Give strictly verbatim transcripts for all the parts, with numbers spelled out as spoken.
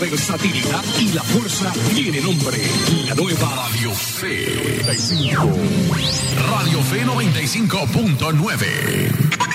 versatilidad y la fuerza tiene nombre. La nueva Radio Fe noventa y cinco. Radio Fe noventa y cinco punto nueve.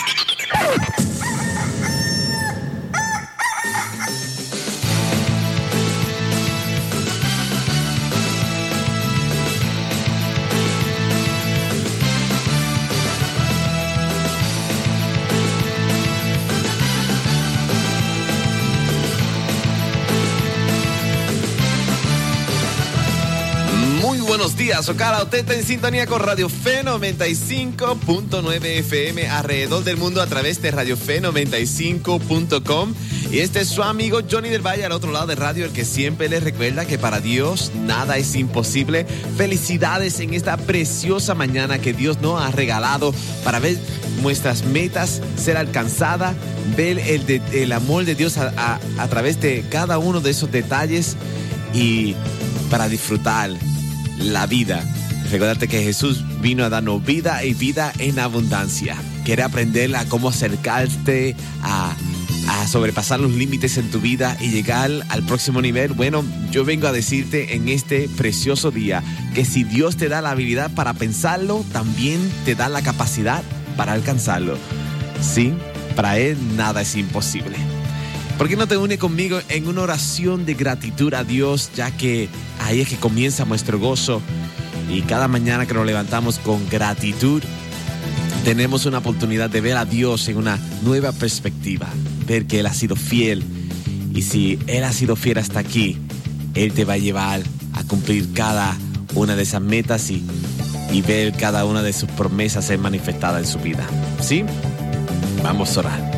Buenos días, Ocala, usted está en sintonía con Radio Fe noventa y cinco punto nueve F M alrededor del mundo a través de Radio Fe noventa y cinco punto com. Y este es su amigo Johnny del Valle al otro lado de radio, el que siempre les recuerda que para Dios nada es imposible. Felicidades en esta preciosa mañana que Dios nos ha regalado para ver nuestras metas ser alcanzadas, ver el, de, el amor de Dios a, a, a través de cada uno de esos detalles y para disfrutar la vida. Recordarte que Jesús vino a darnos vida y vida en abundancia. Quiere aprender a cómo acercarte a, a sobrepasar los límites en tu vida y llegar al próximo nivel. Bueno, yo vengo a decirte en este precioso día que si Dios te da la habilidad para pensarlo, también te da la capacidad para alcanzarlo. Sí, para Él nada es imposible. ¿Por qué no te une conmigo en una oración de gratitud a Dios, ya que ahí es que comienza nuestro gozo y cada mañana que nos levantamos con gratitud tenemos una oportunidad de ver a Dios en una nueva perspectiva, ver que Él ha sido fiel y si Él ha sido fiel hasta aquí, Él te va a llevar a cumplir cada una de esas metas y, y ver cada una de sus promesas ser manifestada en su vida. ¿Sí? Vamos a orar.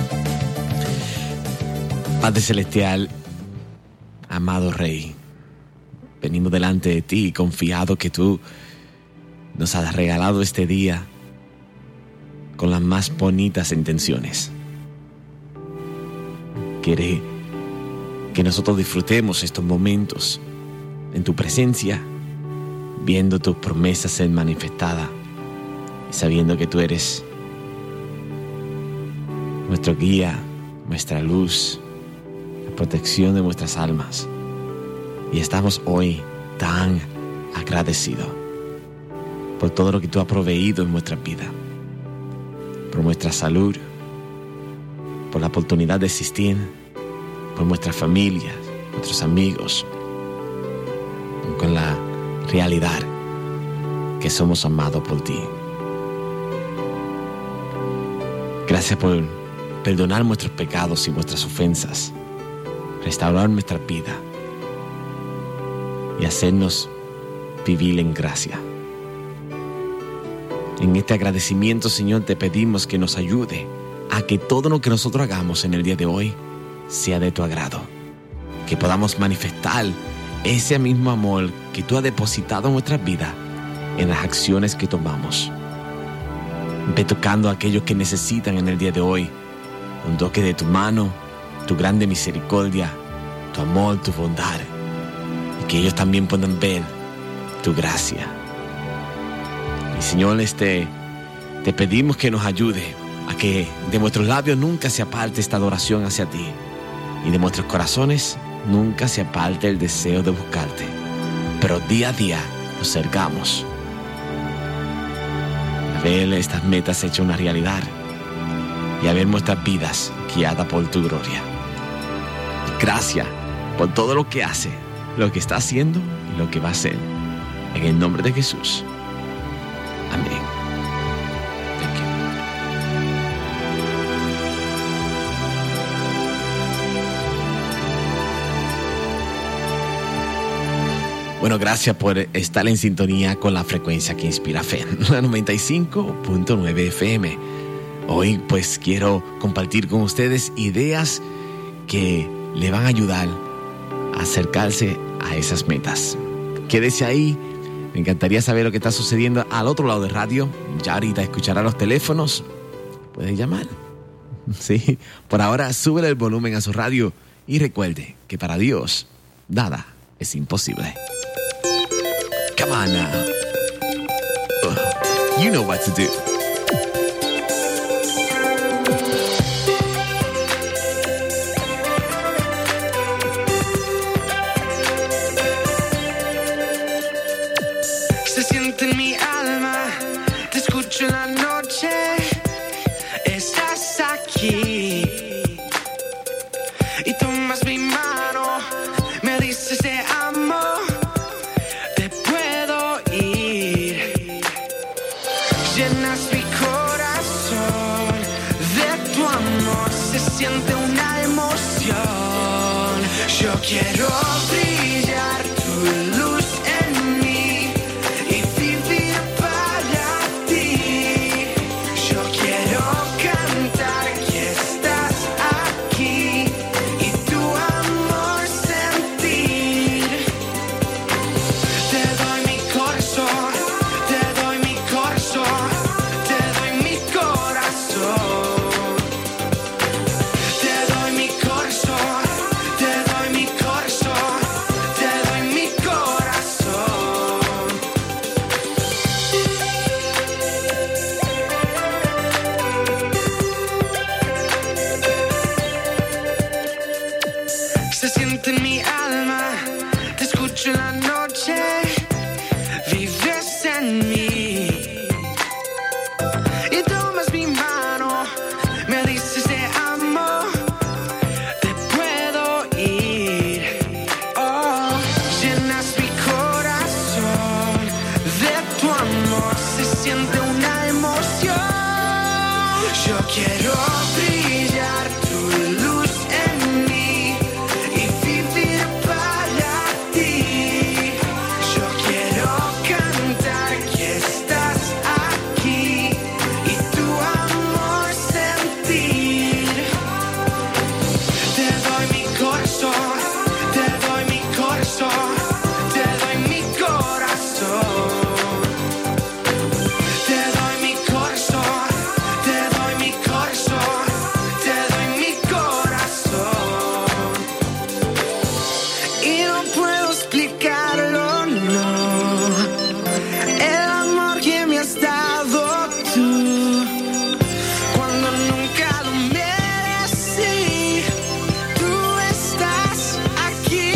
Padre Celestial, amado Rey, venimos delante de ti confiado que tú nos has regalado este día con las más bonitas intenciones. Quiere que nosotros disfrutemos estos momentos en tu presencia, viendo tus promesas ser manifestadas y sabiendo que tú eres nuestro guía, nuestra luz, protección de nuestras almas. Y estamos hoy tan agradecidos por todo lo que tú has proveído en nuestra vida, por nuestra salud, por la oportunidad de existir, por nuestras familias, nuestros amigos, con la realidad que somos amados por ti. Gracias por perdonar nuestros pecados y nuestras ofensas, restaurar nuestra vida y hacernos vivir en gracia. En este agradecimiento, Señor, te pedimos que nos ayude a que todo lo que nosotros hagamos en el día de hoy sea de tu agrado, que podamos manifestar ese mismo amor que tú has depositado en nuestras vidas en las acciones que tomamos. Ve tocando a aquellos que necesitan en el día de hoy un toque de tu mano, tu grande misericordia, tu amor, tu bondad, y que ellos también puedan ver tu gracia. Y Señor, este, te pedimos que nos ayude a que de nuestros labios nunca se aparte esta adoración hacia ti, y de nuestros corazones nunca se aparte el deseo de buscarte, pero día a día nos acercamos a ver estas metas hechas una realidad y a ver nuestras vidas guiadas por tu gloria. Gracias por todo lo que hace, lo que está haciendo y lo que va a hacer. En el nombre de Jesús. Amén. Thank you. Bueno, gracias por estar en sintonía con la frecuencia que inspira fe, la noventa y cinco punto nueve F M. Hoy pues quiero compartir con ustedes ideas que le van a ayudar a acercarse a esas metas. Quédese ahí, me encantaría saber lo que está sucediendo al otro lado de radio. Ya ahorita escuchará los teléfonos, pueden llamar. Sí, por ahora súbele el volumen a su radio y recuerde que para Dios nada es imposible. Come on now. Uh, you know what to do. llenas mi corazón de tu amor, se siente una emoción. Yo quiero brillar tu luz en mí y vivir para ti. Yo quiero cantar que estás aquí y tu amor sentir. Te doy mi corazón, te doy mi corazón, te doy mi corazón. Te doy mi corazón, te doy mi corazón, te doy mi corazón. Se siente en mi alma, te escucho en la noche, vives en mí. Y tomas mi mano, me dices te amo, te puedo ir. Oh, llenas mi corazón de tu amor, se siente una emoción. Yo quiero brillar tu luz en mí y vivir para ti. Yo quiero cantar que estás aquí y tu amor sentir. Te doy mi corazón, te doy mi corazón, te doy mi corazón. Te doy mi corazón, te doy mi corazón, te doy mi corazón. Y no puedo explicarlo, no. El amor que me has dado tú, cuando nunca lo merecí, tú estás aquí.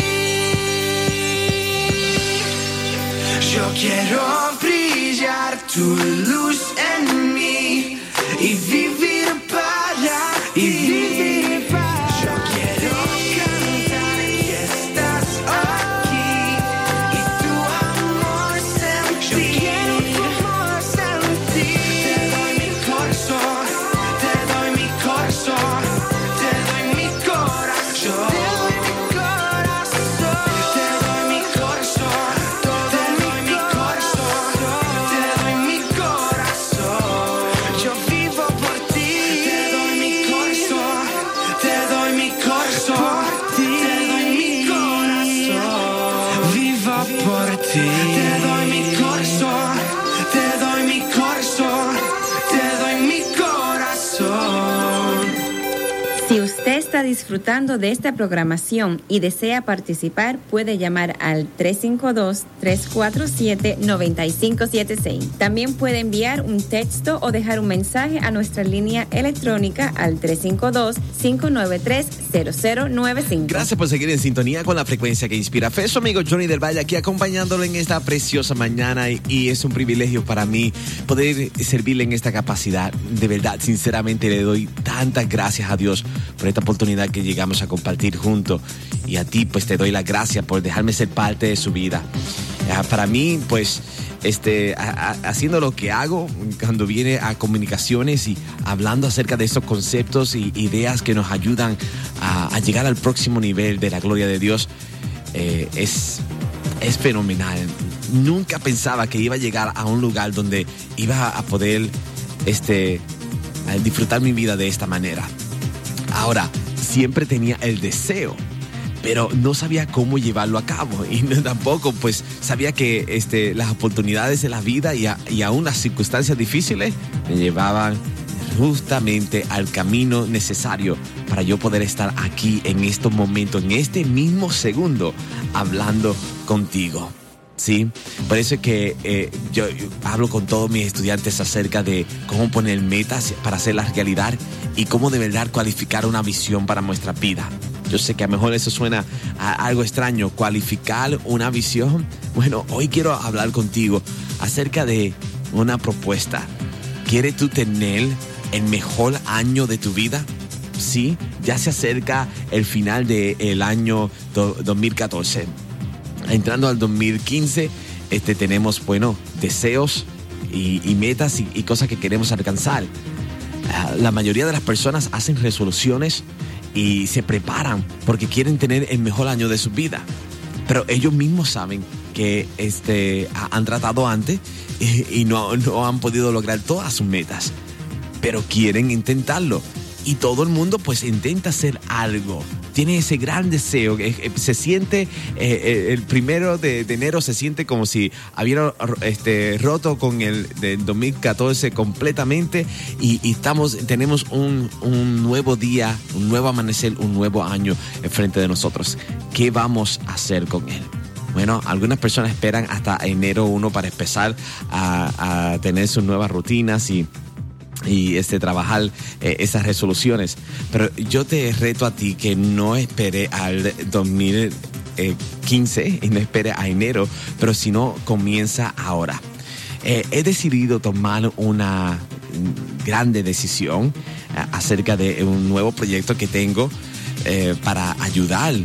Yo quiero brillar tu luz en mí y vivir para y vivir para. Yo quiero cantar que estás aquí y tu amor sentir. Yo quiero tu amor sentir. Te doy mi corazón, te doy mi corazón, te doy mi corazón. Te doy mi corazón, te doy mi corazón, te doy mi corazón, te doy mi corazón. Yo vivo por ti. Te doy mi corazón, te doy mi corazón, te doy mi corazón. Vivo por ti. Te doy mi corazón, te doy mi corazón, te doy mi corazón. Si usted está disfrutando de esta programación y desea participar, puede llamar al tres cinco dos, tres cuatro siete, nueve cinco siete seis. También puede enviar un texto o dejar un mensaje a nuestra línea electrónica al tres cinco dos, cinco nueve tres, cero cero nueve cinco. Gracias por seguir en sintonía con la frecuencia que inspira fe. Su amigo Johnny del Valle aquí acompañándolo en esta preciosa mañana y, y es un privilegio para mí poder servirle en esta capacidad. De verdad, sinceramente le doy tantas gracias a Dios por esta oportunidad que llegamos a compartir juntos y a ti pues te doy las gracias por dejarme ser parte de su vida. Uh, para mí pues este, a, a, haciendo lo que hago cuando viene a comunicaciones y hablando acerca de estos conceptos y ideas que nos ayudan a, a llegar al próximo nivel de la gloria de Dios, eh, es, es fenomenal. Nunca pensaba que iba a llegar a un lugar donde iba a poder este, a disfrutar mi vida de esta manera. Ahora, siempre tenía el deseo, pero no sabía cómo llevarlo a cabo y no, tampoco pues sabía que este, las oportunidades de la vida y, a, y aún las circunstancias difíciles me llevaban justamente al camino necesario para yo poder estar aquí en estos momentos, en este mismo segundo, hablando contigo. Sí, por eso es que eh, yo, yo hablo con todos mis estudiantes acerca de cómo poner metas para hacerlas realidad y cómo de verdad cualificar una visión para nuestra vida. Yo sé que a lo mejor eso suena a algo extraño, cualificar una visión. Bueno, hoy quiero hablar contigo acerca de una propuesta. ¿Quieres tú tener el mejor año de tu vida? Sí, ya se acerca el final del año do, dos mil catorce. Entrando al dos mil quince, este, tenemos, bueno, deseos, y, y metas y, y cosas que queremos alcanzar. Uh, la mayoría de las personas hacen resoluciones y se preparan porque quieren tener el mejor año de su vida. Pero ellos mismos saben que este, han tratado antes y, y no, no han podido lograr todas sus metas. Pero quieren intentarlo. Y todo el mundo pues intenta hacer algo. Tiene ese gran deseo. Se siente, eh, el primero de, de enero se siente como si hubiera este, roto con el del dos mil catorce completamente. Y, y estamos, tenemos un, un nuevo día, un nuevo amanecer, un nuevo año enfrente de nosotros. ¿Qué vamos a hacer con él? Bueno, algunas personas esperan hasta enero primero para empezar a, a tener sus nuevas rutinas y y este, trabajar eh, esas resoluciones. Pero yo te reto a ti que no espere al dos mil quince y no espere a enero, pero si no, comienza ahora. Eh, he decidido tomar una grande decisión eh, acerca de un nuevo proyecto que tengo eh, para ayudar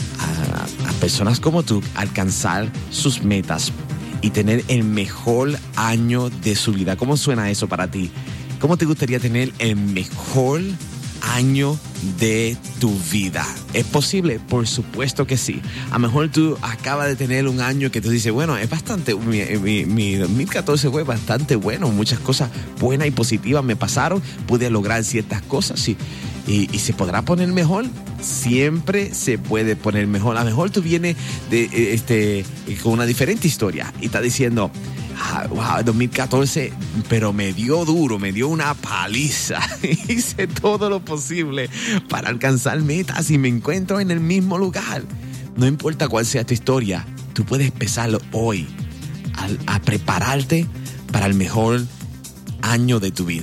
a, a personas como tú a alcanzar sus metas y tener el mejor año de su vida. ¿Cómo suena eso para ti? ¿Cómo te gustaría tener el mejor año de tu vida? ¿Es posible? Por supuesto que sí. A lo mejor tú acabas de tener un año que tú dices, bueno, es bastante, mi, mi, mi dos mil catorce fue bastante bueno, muchas cosas buenas y positivas me pasaron, pude lograr ciertas cosas y, y, y se podrá poner mejor. Siempre se puede poner mejor. A lo mejor tú vienes de, este, con una diferente historia y estás diciendo, ah, wow, dos mil catorce, pero me dio duro, me dio una paliza. Hice todo lo posible para alcanzar metas y me encuentro en el mismo lugar. No importa cuál sea tu historia, tú puedes empezarlo hoy a, a prepararte para el mejor año de tu vida.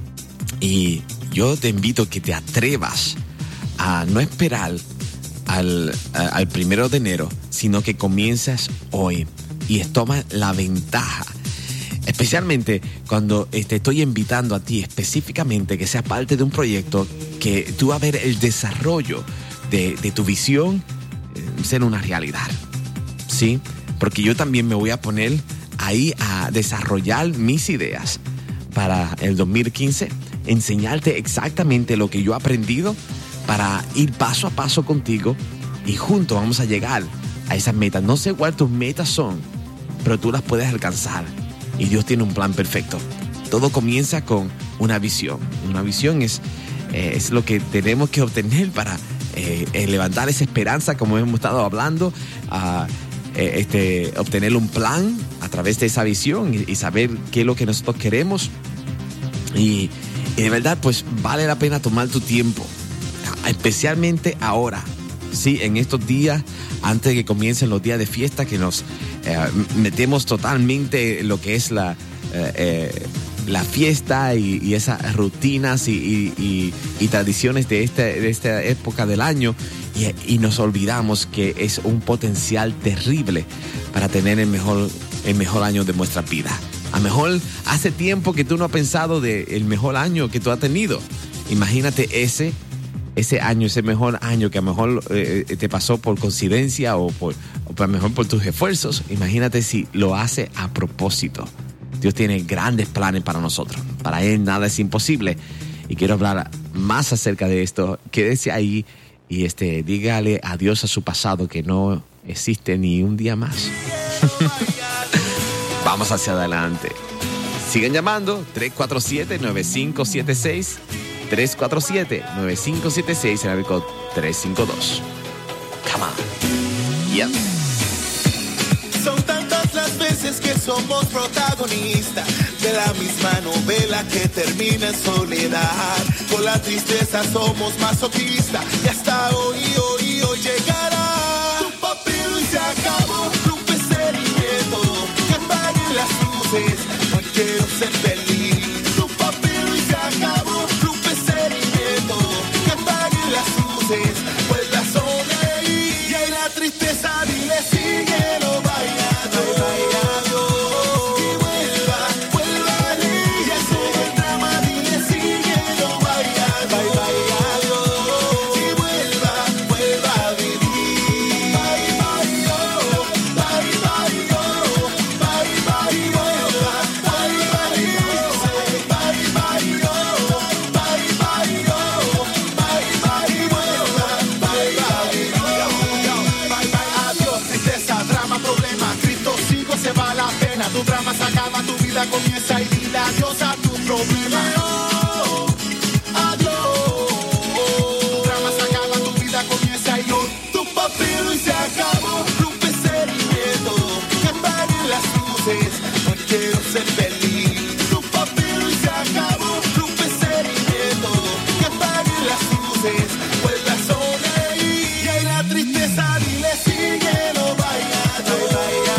Y yo te invito a que te atrevas a no esperar al, a, al primero de enero, sino que comienzas hoy y toma la ventaja. Especialmente cuando te estoy invitando a ti específicamente que seas parte de un proyecto que tú vas a ver el desarrollo de, de tu visión eh, ser una realidad. ¿Sí? Porque yo también me voy a poner ahí a desarrollar mis ideas para el dos mil quince, enseñarte exactamente lo que yo he aprendido para ir paso a paso contigo y juntos vamos a llegar a esas metas. No sé cuáles tus metas son, pero tú las puedes alcanzar y Dios tiene un plan perfecto. Todo comienza con una visión. Una visión es, eh, es lo que tenemos que obtener para eh, eh, levantar esa esperanza, como hemos estado hablando, uh, eh, este, obtener un plan a través de esa visión y, y saber qué es lo que nosotros queremos. Y, y de verdad, pues vale la pena tomar tu tiempo, especialmente ahora, sí, en estos días, antes de que comiencen los días de fiesta, que nos eh, metemos totalmente en lo que es la, eh, eh, la fiesta y, y esas rutinas y, y, y, y tradiciones de esta, de esta época del año, y, y nos olvidamos que es un potencial terrible para tener el mejor, el mejor año de nuestra vida. A lo mejor hace tiempo que tú no has pensado del mejor año que tú has tenido. Imagínate ese ese año, ese mejor año que a lo mejor eh, te pasó por coincidencia o por, o a lo mejor por tus esfuerzos. Imagínate si lo hace a propósito. Dios tiene grandes planes para nosotros. Para Él nada es imposible. Y quiero hablar más acerca de esto. Quédese ahí y este, dígale adiós a su pasado, que no existe ni un día más. Vamos hacia adelante. Sigan llamando tres cuatro siete, nueve cinco siete seis. tres cuatro siete, nueve cinco siete seis, en el código tres cinco dos. Come on. Yep. Son tantas las veces que somos protagonistas de la misma novela que termina en soledad. Con la tristeza somos masoquistas y hasta hoy, hoy, hoy llegará tu papel y se acabó. Rompe ser inquieto, que apaguen las luces, no quiero ser feliz. Tu papel y se acabó. Vuelve a sonreír y hay la tristeza, dile síguelo bailando, bailando. Y vuelva, vuelva a ella, sigue el drama, dile síguelo bailando, bailando. Y vuelva, vuelva a vivir. tu vida comienza y dile adiós a tu problema. Oh, adiós. Tu drama se acaba, tu vida comienza y hoy tu papel y se acabó. Rompe ese miedo, que apaguen las luces, no quiero ser feliz. Tu papel y se acabó. Rompe ese miedo, que apaguen las luces, vuelve a sonreír. Y hay la tristeza, dile sigue, no vaya, no vaya.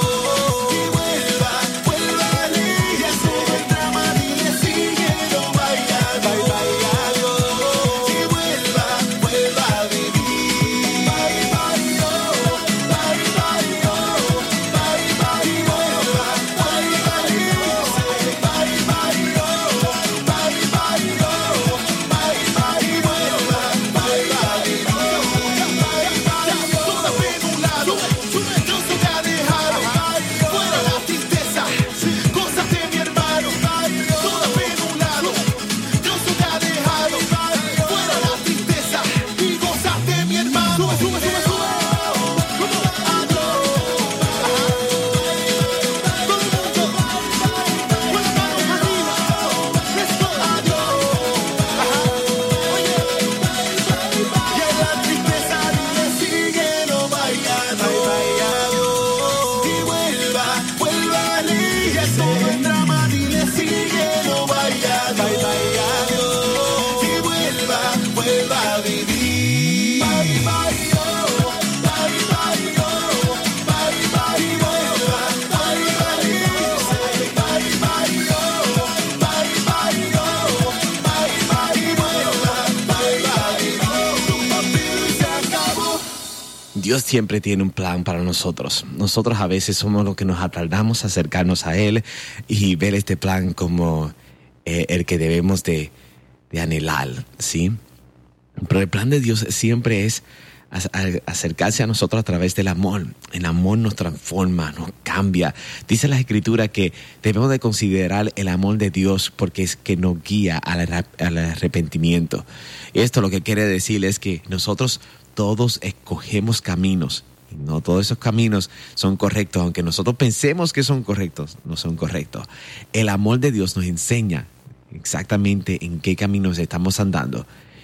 Dios siempre tiene un plan para nosotros. Nosotros a veces somos los que nos atardamos a acercarnos a Él y ver este plan como eh, el que debemos de, de anhelar, ¿sí? Pero el plan de Dios siempre es acercarse a nosotros a través del amor. El amor nos transforma, nos cambia. Dice la Escritura que debemos de considerar el amor de Dios porque es que nos guía al, al arrepentimiento. Y esto lo que quiere decir es que nosotros todos escogemos caminos. Y no todos esos caminos son correctos, aunque nosotros pensemos que son correctos, no son correctos. El amor de Dios nos enseña exactamente en qué caminos estamos andando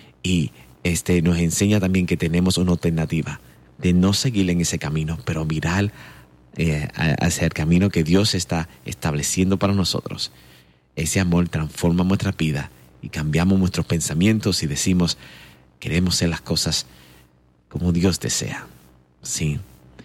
y este, nos enseña también que tenemos una alternativa de no seguir en ese camino, pero mirar eh, hacia el camino que Dios está estableciendo para nosotros. Ese amor transforma nuestra vida y cambiamos nuestros pensamientos y decimos, queremos hacer las cosas como Dios desea. Sí.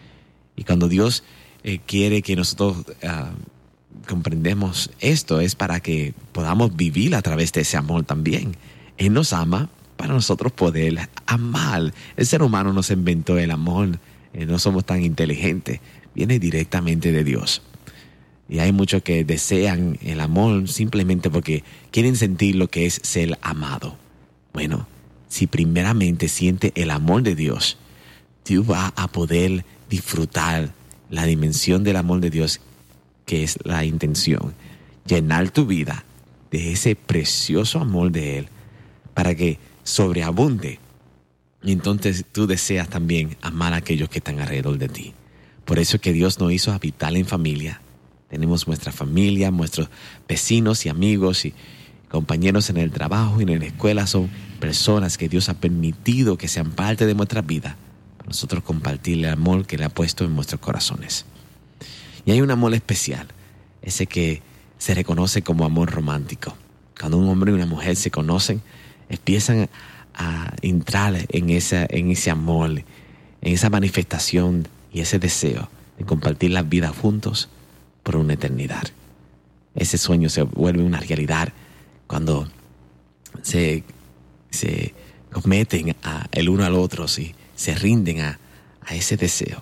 Y cuando Dios eh, quiere que nosotros uh, comprendemos esto, es para que podamos vivir a través de ese amor también. Él nos ama para nosotros poder amar. El ser humano no se inventó el amor, eh, no somos tan inteligentes, viene directamente de Dios. Y hay muchos que desean el amor simplemente porque quieren sentir lo que es ser amado. Bueno, si primeramente siente el amor de Dios, tú vas a poder disfrutar la dimensión del amor de Dios, que es la intención, llenar tu vida de ese precioso amor de Él para que sobreabunde. Y entonces tú deseas también amar a aquellos que están alrededor de ti. Por eso es que Dios nos hizo habitar en familia. Tenemos nuestra familia, nuestros vecinos y amigos y compañeros en el trabajo y en la escuela. Son personas que Dios ha permitido que sean parte de nuestra vida, para nosotros compartir el amor que le ha puesto en nuestros corazones. Y hay un amor especial, ese que se reconoce como amor romántico. Cuando un hombre y una mujer se conocen, empiezan a entrar en, esa, en ese amor, en esa manifestación y ese deseo de compartir la vida juntos por una eternidad. Ese sueño se vuelve una realidad cuando se, se cometen a el uno al otro, ¿sí? Se rinden a, a ese deseo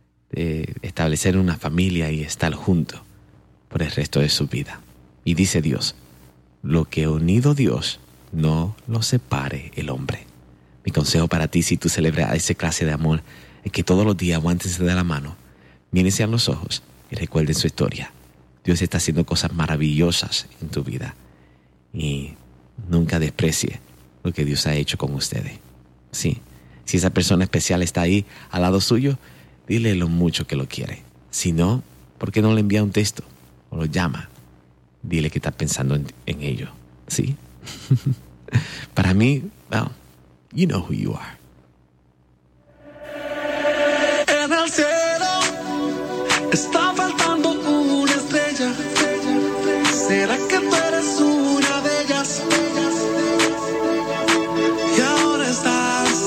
de establecer una familia y estar juntos por el resto de su vida. Y dice Dios, lo que unido Dios, no lo separe el hombre. Mi consejo para ti, si tú celebras esa clase de amor, es que todos los días aguántense de la mano, mírense a los ojos y recuerden su historia. Dios está haciendo cosas maravillosas en tu vida. Y nunca desprecie lo que Dios ha hecho con ustedes. Sí. Si esa persona especial está ahí al lado suyo, dile lo mucho que lo quiere. Si no, ¿por qué no le envía un texto o lo llama, dile que estás pensando en, en ello, ¿sí? Para mí, well, you know who you are. En el cielo está faltando una estrella. ¿Será que tú eres una de ellas? Y ahora estás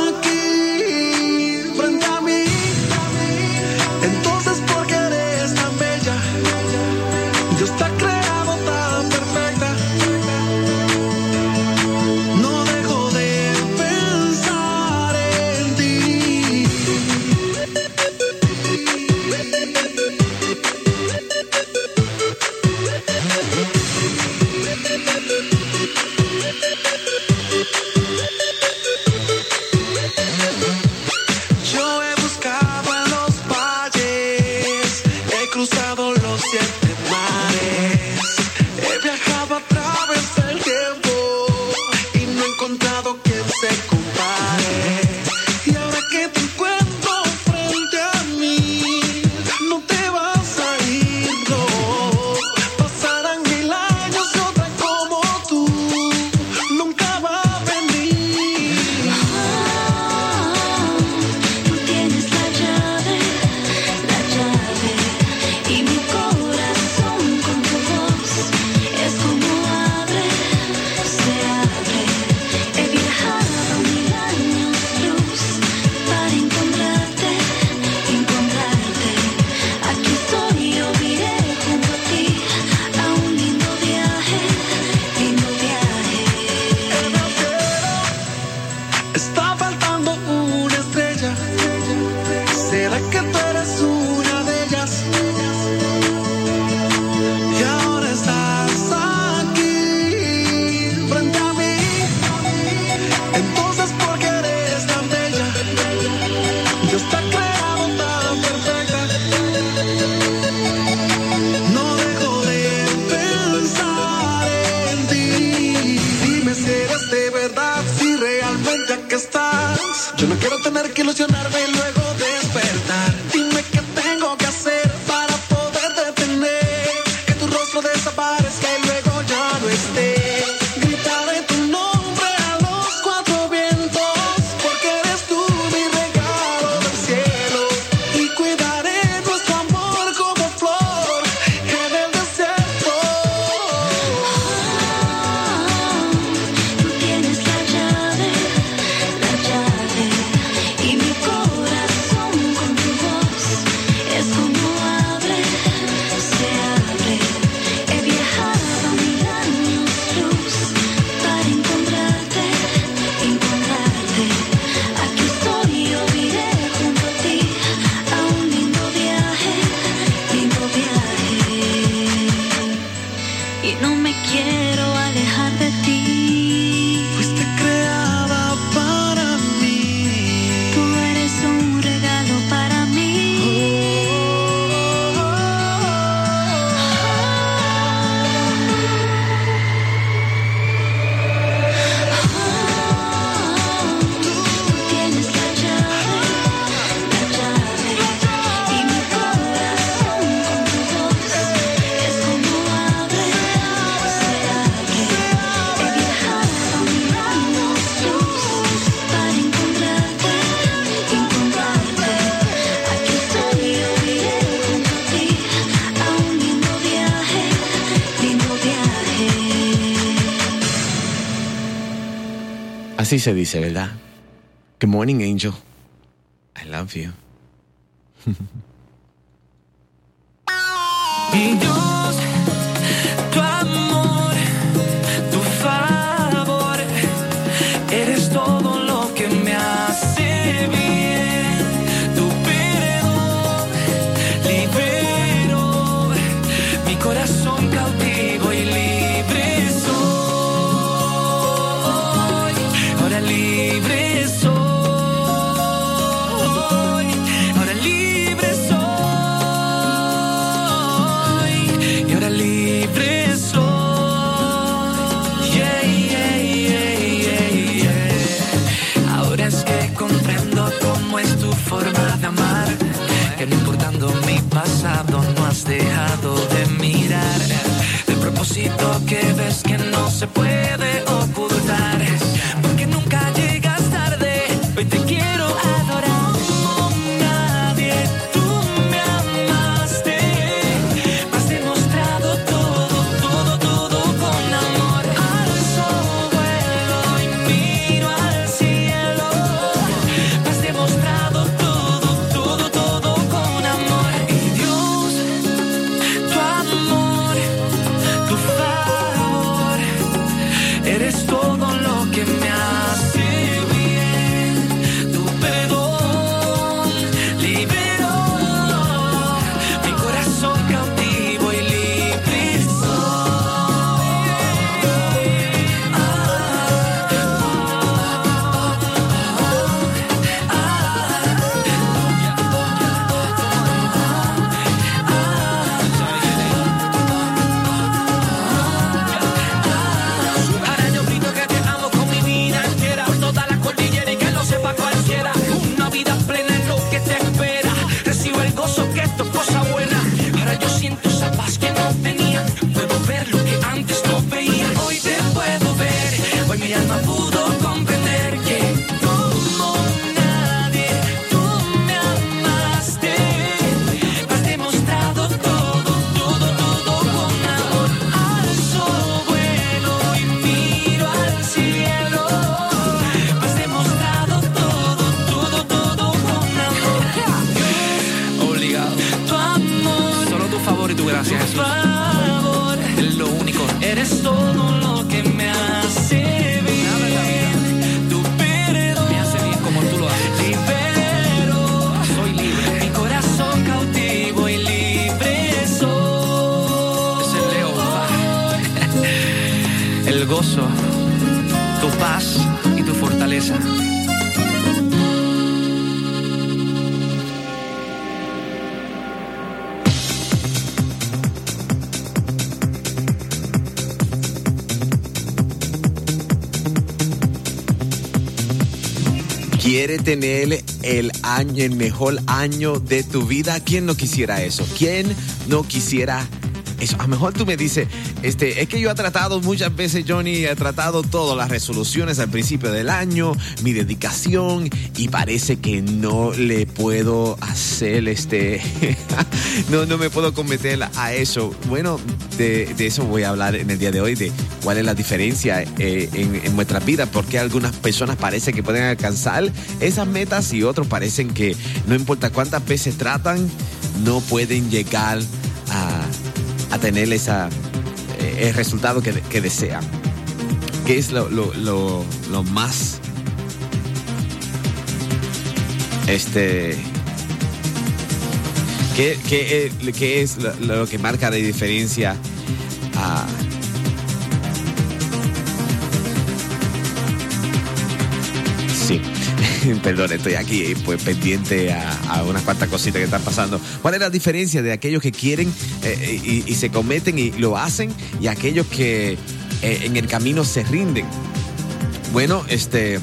aquí frente a mí. Entonces, ¿por qué eres tan bella? Dios te ha creado tan perfecta. No dejo de pensar en ti. Yo he buscado en los valles, he cruzado los siete mares, he viajado a través del tiempo y no he encontrado quien se compare. Y ahora que te encuentro frente a mí, no te vas a ir, no. Pasarán mil años y otra como tú nunca va a venir. Tú tienes la llave, la llave, y mi corazón con tu voz es como abre, se abre. He viajado mil años luz para encontrarte, encontrarte. Aquí estoy, yo iré junto a ti a un lindo viaje, lindo viaje. Está faltando una estrella. ¿Será que tú eres una de ellas? Y ahora estás aquí frente a mí. Entonces, ¿por qué eres tan bella? Dios te ha creado tan perfecta. No dejo de pensar en ti. Dime si eres de verdad, si realmente aquí estás. Yo no quiero tener que ilusionarme y luego despertar. Dime qué tengo que hacer para poder detener que tu rostro desaparezca y luego ya no esté. Gritaré tu nombre a los cuatro vientos, porque eres tú mi regalo del cielo. Y cuidaré nuestro amor como flor en el desierto. Tú tienes la llave, la llave, y mi corazón con tu voz es como abre, se abre. He viajado mil años luz para encontrarte, encontrarte. Aquí estoy, yo iré junto a ti a un lindo viaje, lindo viaje. Y no me quiero alejar de ti. Fuiste creada para mí. Tú eres un regalo para mí. Tú tienes la llave, la llave, y mi corazón con tu voz es como abre, se abre. He viajado mil años luz para encontrarte, encontrarte. Aquí estoy, yo iré junto a ti a un lindo viaje, lindo viaje. Así se dice, ¿verdad? Good morning, angel. I love you. Mi Dios, tu amor, tu favor, eres todo lo que me hace bien. Tu perdón liberó mi corazón cautivo y libre soy. Ahora libre soy. Ahora libre soy. lo que ves que no se puede ocultar, porque nunca llegas tarde. Hoy te quiero adorar como nadie. Tú me amaste, me has demostrado todo, todo, todo con amor. Alzo vuelo y miro al cielo, me has demostrado todo, todo, todo con amor. Y Dios, tu amor, tu favor, eres todo lo que me hace bien. Tu perdón liberó mi corazón cautivo y libre soy. Ahora yo grito que te amo con mi vida entera, por toda la cordillera y que lo sepa cualquiera. Una vida plena es lo que te espera. Recibo el gozo que esto es cosa buena. Ahora yo siento esa paz que no tenía. Puedo ver lo que antes no veía. Hoy te puedo ver. Hoy mi alma pudo comprender que como nadie tú me amaste. Me has demostrado todo, todo, todo con amor. Alzo vuelo y miro al cielo. Me has demostrado todo, todo, todo con amor. Obligado. Tu amor, solo tu favor y tu gracia, Jesús. Favor, es lo único. Eres todo lo que me hace bien. Tu perdón me hace bien como tú lo haces. Libero, soy libre. Mi corazón cautivo y libre soy. Es el Leo, papá. El gozo, tu paz y tu fortaleza. ¿Quiere tener el año, el mejor año de tu vida? ¿Quién no quisiera eso? ¿Quién no quisiera eso? A lo mejor tú me dices, este, es que yo he tratado muchas veces, Johnny, he tratado todas las resoluciones al principio del año, mi dedicación, y parece que no le puedo hacer, este, no, no me puedo commeter a eso. Bueno, de, de eso voy a hablar en el día de hoy, de cuál es la diferencia eh, en, en nuestra vida, porque algunas personas parece que pueden alcanzar esas metas y otros parecen que no importa cuántas veces tratan, no pueden llegar a, a tener esa, eh, el resultado que, que desean. ¿Qué es lo, lo, lo, lo más este qué, qué, qué es lo, lo que marca la diferencia? Uh, sí, perdón, estoy aquí pues pendiente a, a unas cuantas cositas que están pasando. ¿Cuál es la diferencia de aquellos que quieren eh, y, y se cometen y lo hacen y aquellos que eh, en el camino se rinden? Bueno, este,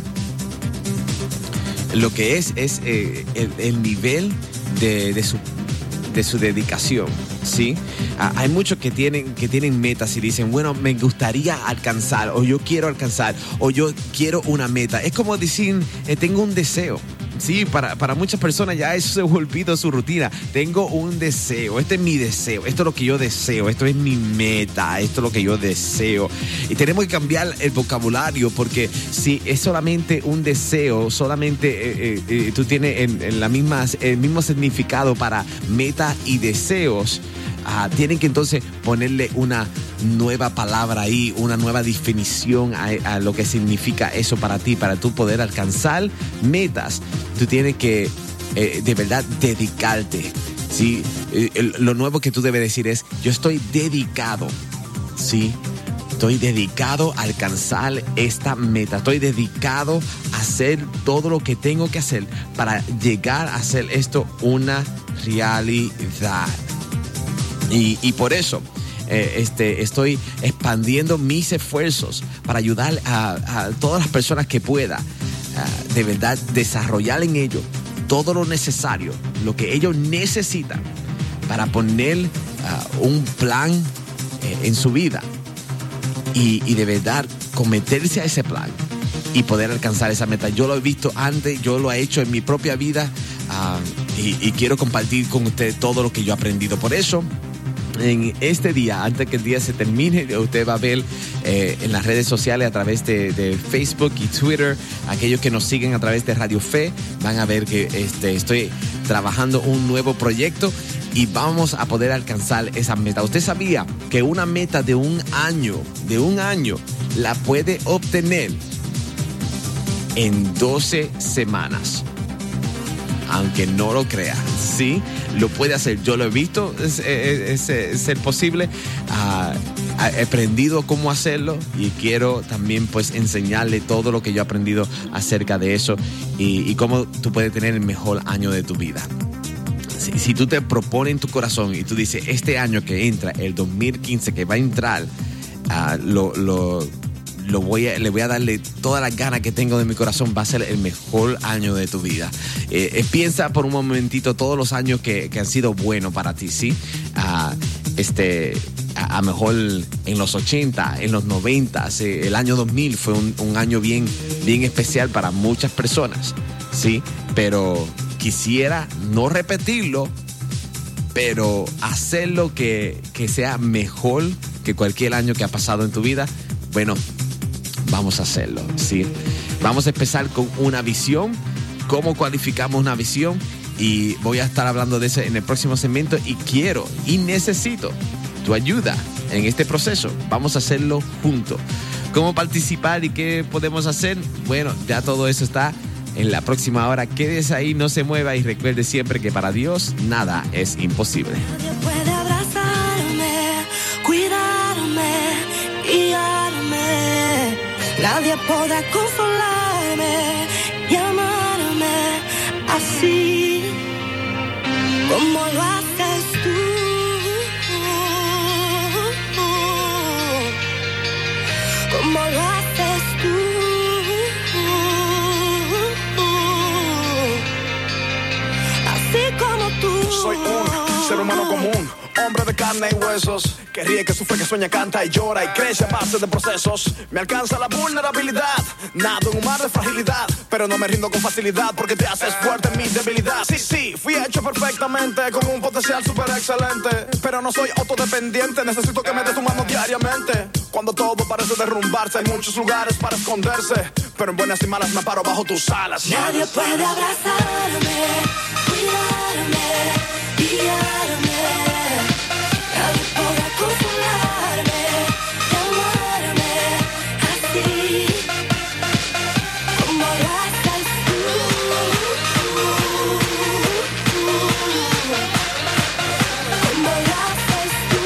lo que es es eh, el, el nivel de, de su de su dedicación, ¿sí? Ah, hay muchos que tienen, que tienen metas y dicen, bueno, me gustaría alcanzar, o yo quiero alcanzar, o yo quiero una meta. Es como decir, eh, tengo un deseo. Sí, para, para muchas personas ya eso se ha volvido su rutina. Tengo un deseo, este es mi deseo, esto es lo que yo deseo, esto es mi meta, esto es lo que yo deseo. Y tenemos que cambiar el vocabulario, porque si es solamente un deseo, solamente eh, eh, tú tienes en, en la misma, el mismo significado para meta y deseos, uh, tienen que entonces ponerle una nueva palabra ahí, una nueva definición a, a lo que significa eso para ti, para tú poder alcanzar metas. Tú tienes que eh, de verdad dedicarte, ¿sí? Eh, el, lo nuevo que tú debes decir es, yo estoy dedicado, ¿sí? Estoy dedicado a alcanzar esta meta. Estoy dedicado a hacer todo lo que tengo que hacer para llegar a hacer esto una realidad. Y, y por eso eh, este, estoy expandiendo mis esfuerzos para ayudar a, a todas las personas que pueda, uh, de verdad, desarrollar en ellos todo lo necesario, lo que ellos necesitan para poner uh, un plan eh, en su vida. y, y de verdad cometerse a ese plan y poder alcanzar esa meta. Yo lo he visto antes, yo lo he hecho en mi propia vida uh, y, y quiero compartir con ustedes todo lo que yo he aprendido. Por eso, en este día, antes que el día se termine, usted va a ver eh, en las redes sociales a través de, de Facebook y Twitter, aquellos que nos siguen a través de Radio Fe, van a ver que este, estoy trabajando un nuevo proyecto y vamos a poder alcanzar esa meta. ¿Usted sabía que una meta de un año, de un año, la puede obtener en doce semanas? Aunque no lo crea, sí, lo puede hacer. Yo lo he visto, es, es, es, es ser posible. Uh, he aprendido cómo hacerlo y quiero también pues enseñarle todo lo que yo he aprendido acerca de eso y, y cómo tú puedes tener el mejor año de tu vida. Si, si tú te propones en tu corazón y tú dices, este año que entra, el dos mil quince que va a entrar, uh, lo... lo Lo voy a, le voy a darle todas las ganas que tengo de mi corazón, va a ser el mejor año de tu vida. Eh, eh, piensa por un momentito todos los años que, que han sido buenos para ti, ¿sí? Uh, este, a, a mejor en los ochenta, en los noventa, eh, el año dos mil fue un, un año bien, bien especial para muchas personas, ¿sí? Pero quisiera no repetirlo, pero hacerlo que, que sea mejor que cualquier año que ha pasado en tu vida. Bueno, vamos a hacerlo, ¿sí? Vamos a empezar con una visión, cómo cualificamos una visión y voy a estar hablando de eso en el próximo segmento y quiero y necesito tu ayuda en este proceso. Vamos a hacerlo juntos. ¿Cómo participar y qué podemos hacer? Bueno, ya todo eso está en la próxima hora. Quédese ahí, no se mueva y recuerde siempre que para Dios nada es imposible. Nadie puede abrazarme, cuidarme y nadie podrá consolarme y amarme así como lo haces tú, como lo haces tú. Así como tú. Soy un ser humano común, hombre de carne y huesos, que ríe, que sufre, que sueña, canta y llora y crece a base de procesos. Me alcanza la vulnerabilidad, nado en un mar de fragilidad, pero no me rindo con facilidad porque te haces fuerte en mi debilidad. Sí, sí, fui hecho perfectamente con un potencial súper excelente, pero no soy autodependiente, necesito que me des tu mano diariamente. Cuando todo parece derrumbarse, hay muchos lugares para esconderse, pero en buenas y malas me paro bajo tus alas. Nadie puede abrazarme, cuidarme, guiarme. Nadie podrá consolarme y amarme así como lo haces tú, como lo haces tú.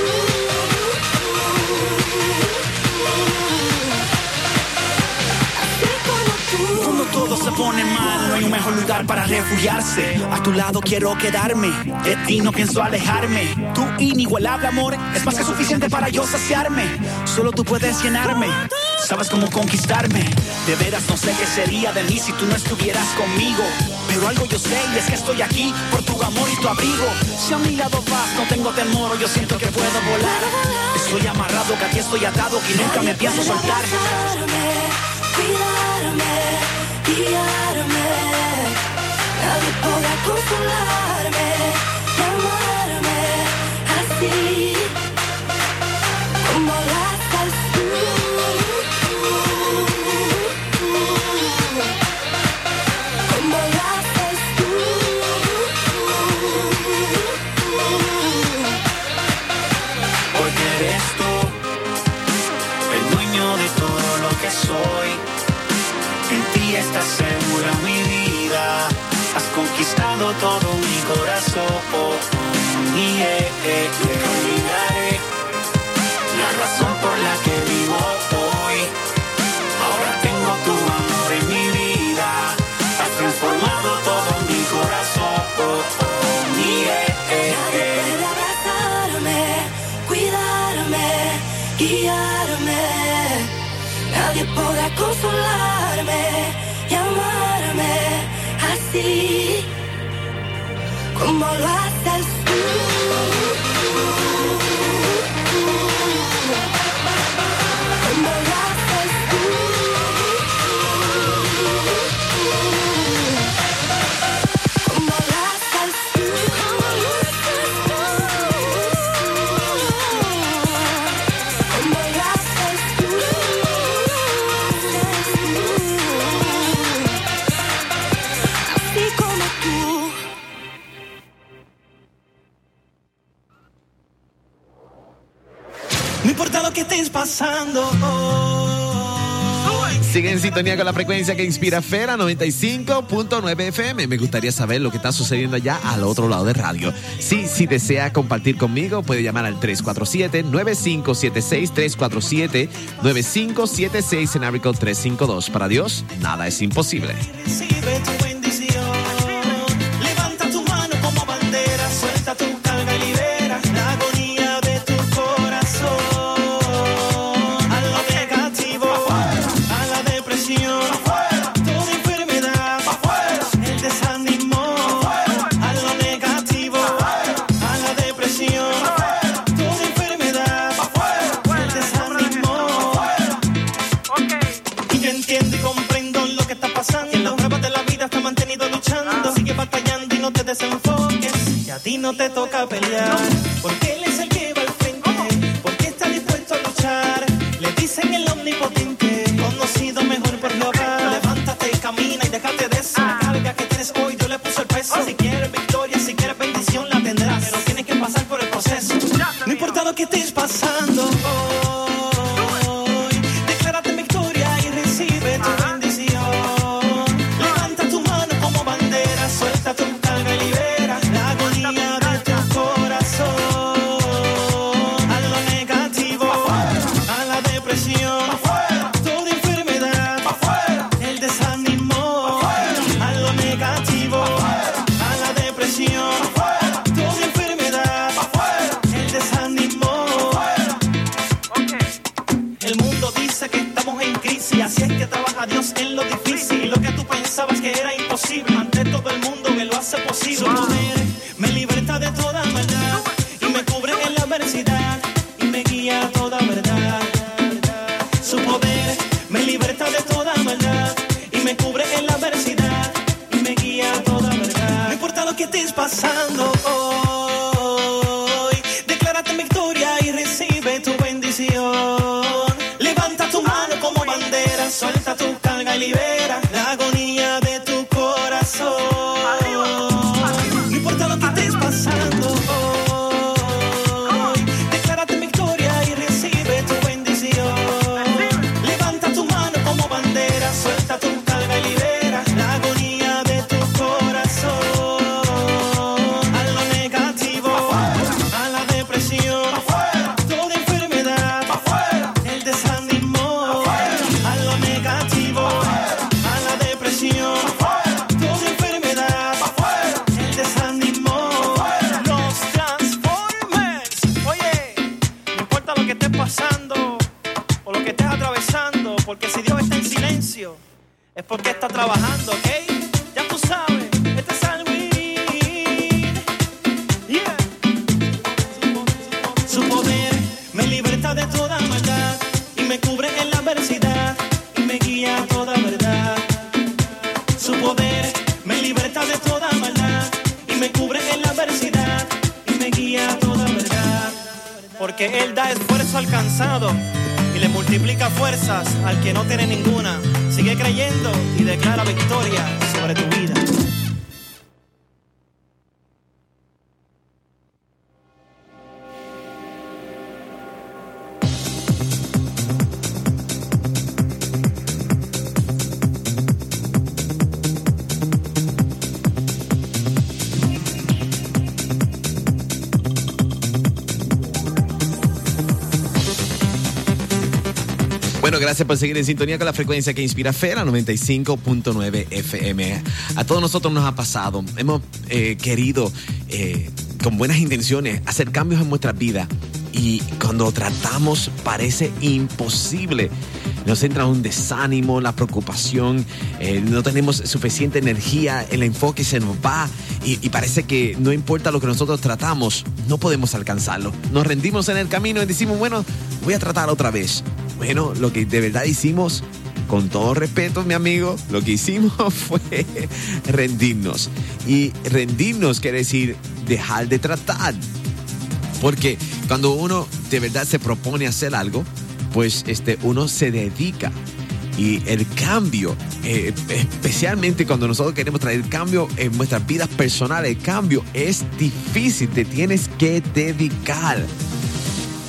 Así como tú. Cuando todo se pone mal, no hay un mejor lugar para refugiarse. A tu lado quiero quedarme, de ti no pienso alejarme. Tu inigualable amor es más que suficiente para yo saciarme. Solo tú puedes llenarme, sabes cómo conquistarme. De veras no sé qué sería de mí si tú no estuvieras conmigo, pero algo yo sé y es que estoy aquí por tu amor y tu abrigo. Si a mi lado vas no tengo temor, yo siento que puedo volar. Estoy amarrado, que aquí estoy atado, que nunca me pienso soltar. Cuidarme, guiarme, nadie podrá consolarme y amarme así como lo haces tú, como lo haces tú. Porque eres tú el dueño de todo lo que soy. En ti está segura mi vida, has conquistado todo mi corazón. Y eh, eh, eh, olvidaré la razón por la que vivo hoy. Ahora tengo tu amor en mi vida, has transformado todo mi corazón. Y eh, eh, Nadie eh. puede abrazarme, cuidarme, guiarme. Nadie podrá consolarme y amarme así como lo haces tú, como pasando hoy. Sigue en sintonía con la frecuencia que inspira Fera noventa y cinco punto nueve F M. Me gustaría saber lo que está sucediendo allá al otro lado de radio. Sí, si desea compartir conmigo, puede llamar al tres cuatro siete, nueve cinco siete seis, tres cuatro siete, nueve cinco siete seis en Ábrico tres cinco dos. Para Dios, nada es imposible. Recibe tu bendición. Levanta tu mano como bandera, suelta tu carga y libera la agonía de tu corazón. A lo negativo, a la depresión, toda enfermedad, el desánimo. A lo negativo, a la depresión, toda enfermedad, el desánimo. Y yo entiendo y comprendo lo que está pasando. En las pruebas de la vida te has mantenido luchando. Sigue batallando y no te desenfoques. Y a ti no te toca pelear, porque él es el que va al frente, porque está dispuesto a luchar. Le dicen el omnipotente, conocido mejor por Jehová. Levántate, camina y déjate de eso. La carga que tienes hoy, Dios le puso el peso. Si quieres victoria, si quieres bendición, la tendrás, pero tienes que pasar por el proceso. No importa lo que estés pasando hoy, declárate en victoria y recibe tu bendición. Levanta tu mano como bandera, suelta tu carga y libera la agonía de tu corazón. A lo negativo, a la depresión, toda enfermedad, el desánimo. A lo negativo, a la depresión, toda enfermedad, el desánimo. El mundo dice que estamos en crisis, así es que trabaja Dios en lo difícil. Lo que tú pensabas que era imposible, ante todo el mundo me lo hace posible. Su poder me liberta de toda maldad y me cubre en la adversidad y me guía a toda verdad. Su poder me liberta de toda maldad y me cubre en la adversidad y me guía a toda verdad. No importa lo que estés pasando hoy, declárate en victoria y recibe tu bendición. Levanta tu mano como bandera, suelta tu carga y libera la agonía de tu corazón. No importa lo que estés pasando hoy, declárate en victoria y recibe tu bendición. Levanta tu mano como bandera, suelta tu carga y libera la agonía de tu corazón. A lo negativo, a la depresión, toda enfermedad, el desánimo. A lo negativo, a la depresión, toda enfermedad, el desánimo. Los Transformers. Oye, no importa lo que estés pasando o lo que estés atravesando, porque si Dios está en silencio es porque está trabajando, ¿ok? Ya tú sabes, este es Alwin. Yeah. Su poder me liberta de toda maldad y me cubre en la adversidad y me guía a toda verdad. Su poder me liberta de toda maldad y me cubre en la adversidad y me guía a toda verdad. Porque Él da esfuerzo al cansado y le multiplica fuerzas al que no tiene ninguna. Sigue creyendo y declara victoria sobre tu vida. Bueno, gracias por seguir en sintonía con la frecuencia que inspira Fera noventa y cinco punto nueve F M. A todos nosotros nos ha pasado. Hemos eh, querido, eh, con buenas intenciones, hacer cambios en nuestra vida. Y cuando tratamos parece imposible. Nos entra un desánimo, la preocupación, eh, no tenemos suficiente energía, el enfoque se nos va y, y parece que no importa lo que nosotros tratamos, no podemos alcanzarlo. Nos rendimos en el camino y decimos, bueno, voy a tratar otra vez. Bueno, lo que de verdad hicimos, con todo respeto, mi amigo, lo que hicimos fue rendirnos. Y rendirnos quiere decir dejar de tratar. Porque cuando uno de verdad se propone hacer algo, pues este, uno se dedica. Y el cambio, eh, especialmente cuando nosotros queremos traer cambio en nuestras vidas personales, el cambio es difícil, te tienes que dedicar.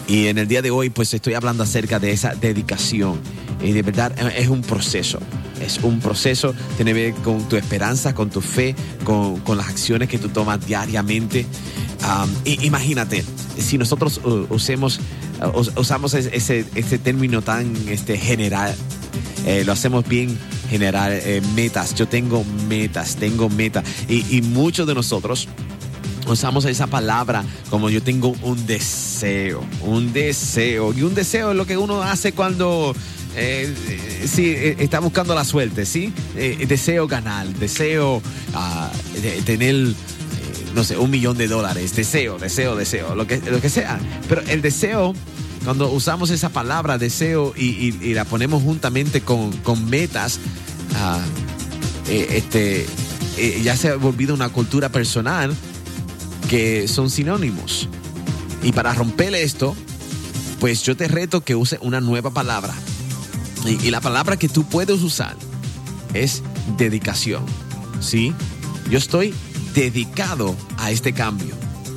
Y en el día de hoy, pues estoy hablando acerca de esa dedicación. Y de verdad es un proceso. Es un proceso, tiene que ver con tu esperanza, con tu fe, con, con las acciones que tú tomas diariamente. Um, y, imagínate, si nosotros uh, usemos, uh, usamos ese, ese término tan este, general, eh, lo hacemos bien general, eh, metas. Yo tengo metas, tengo metas. Y, y muchos de nosotros usamos esa palabra como yo tengo un deseo, un deseo. Y un deseo es lo que uno hace cuando eh, eh, sí, eh, está buscando la suerte, ¿sí? Eh, deseo ganar, deseo uh, de, tener, eh, no sé, un millón de dólares. Deseo, deseo, deseo, lo que, lo que sea. Pero el deseo, cuando usamos esa palabra deseo y, y, y la ponemos juntamente con, con metas, uh, eh, este, eh, ya se ha volvido una cultura personal que son sinónimos. Y para romper esto, pues yo te reto que use una nueva palabra. Y, y la palabra que tú puedes usar es dedicación. ¿Sí? Yo estoy dedicado a este cambio.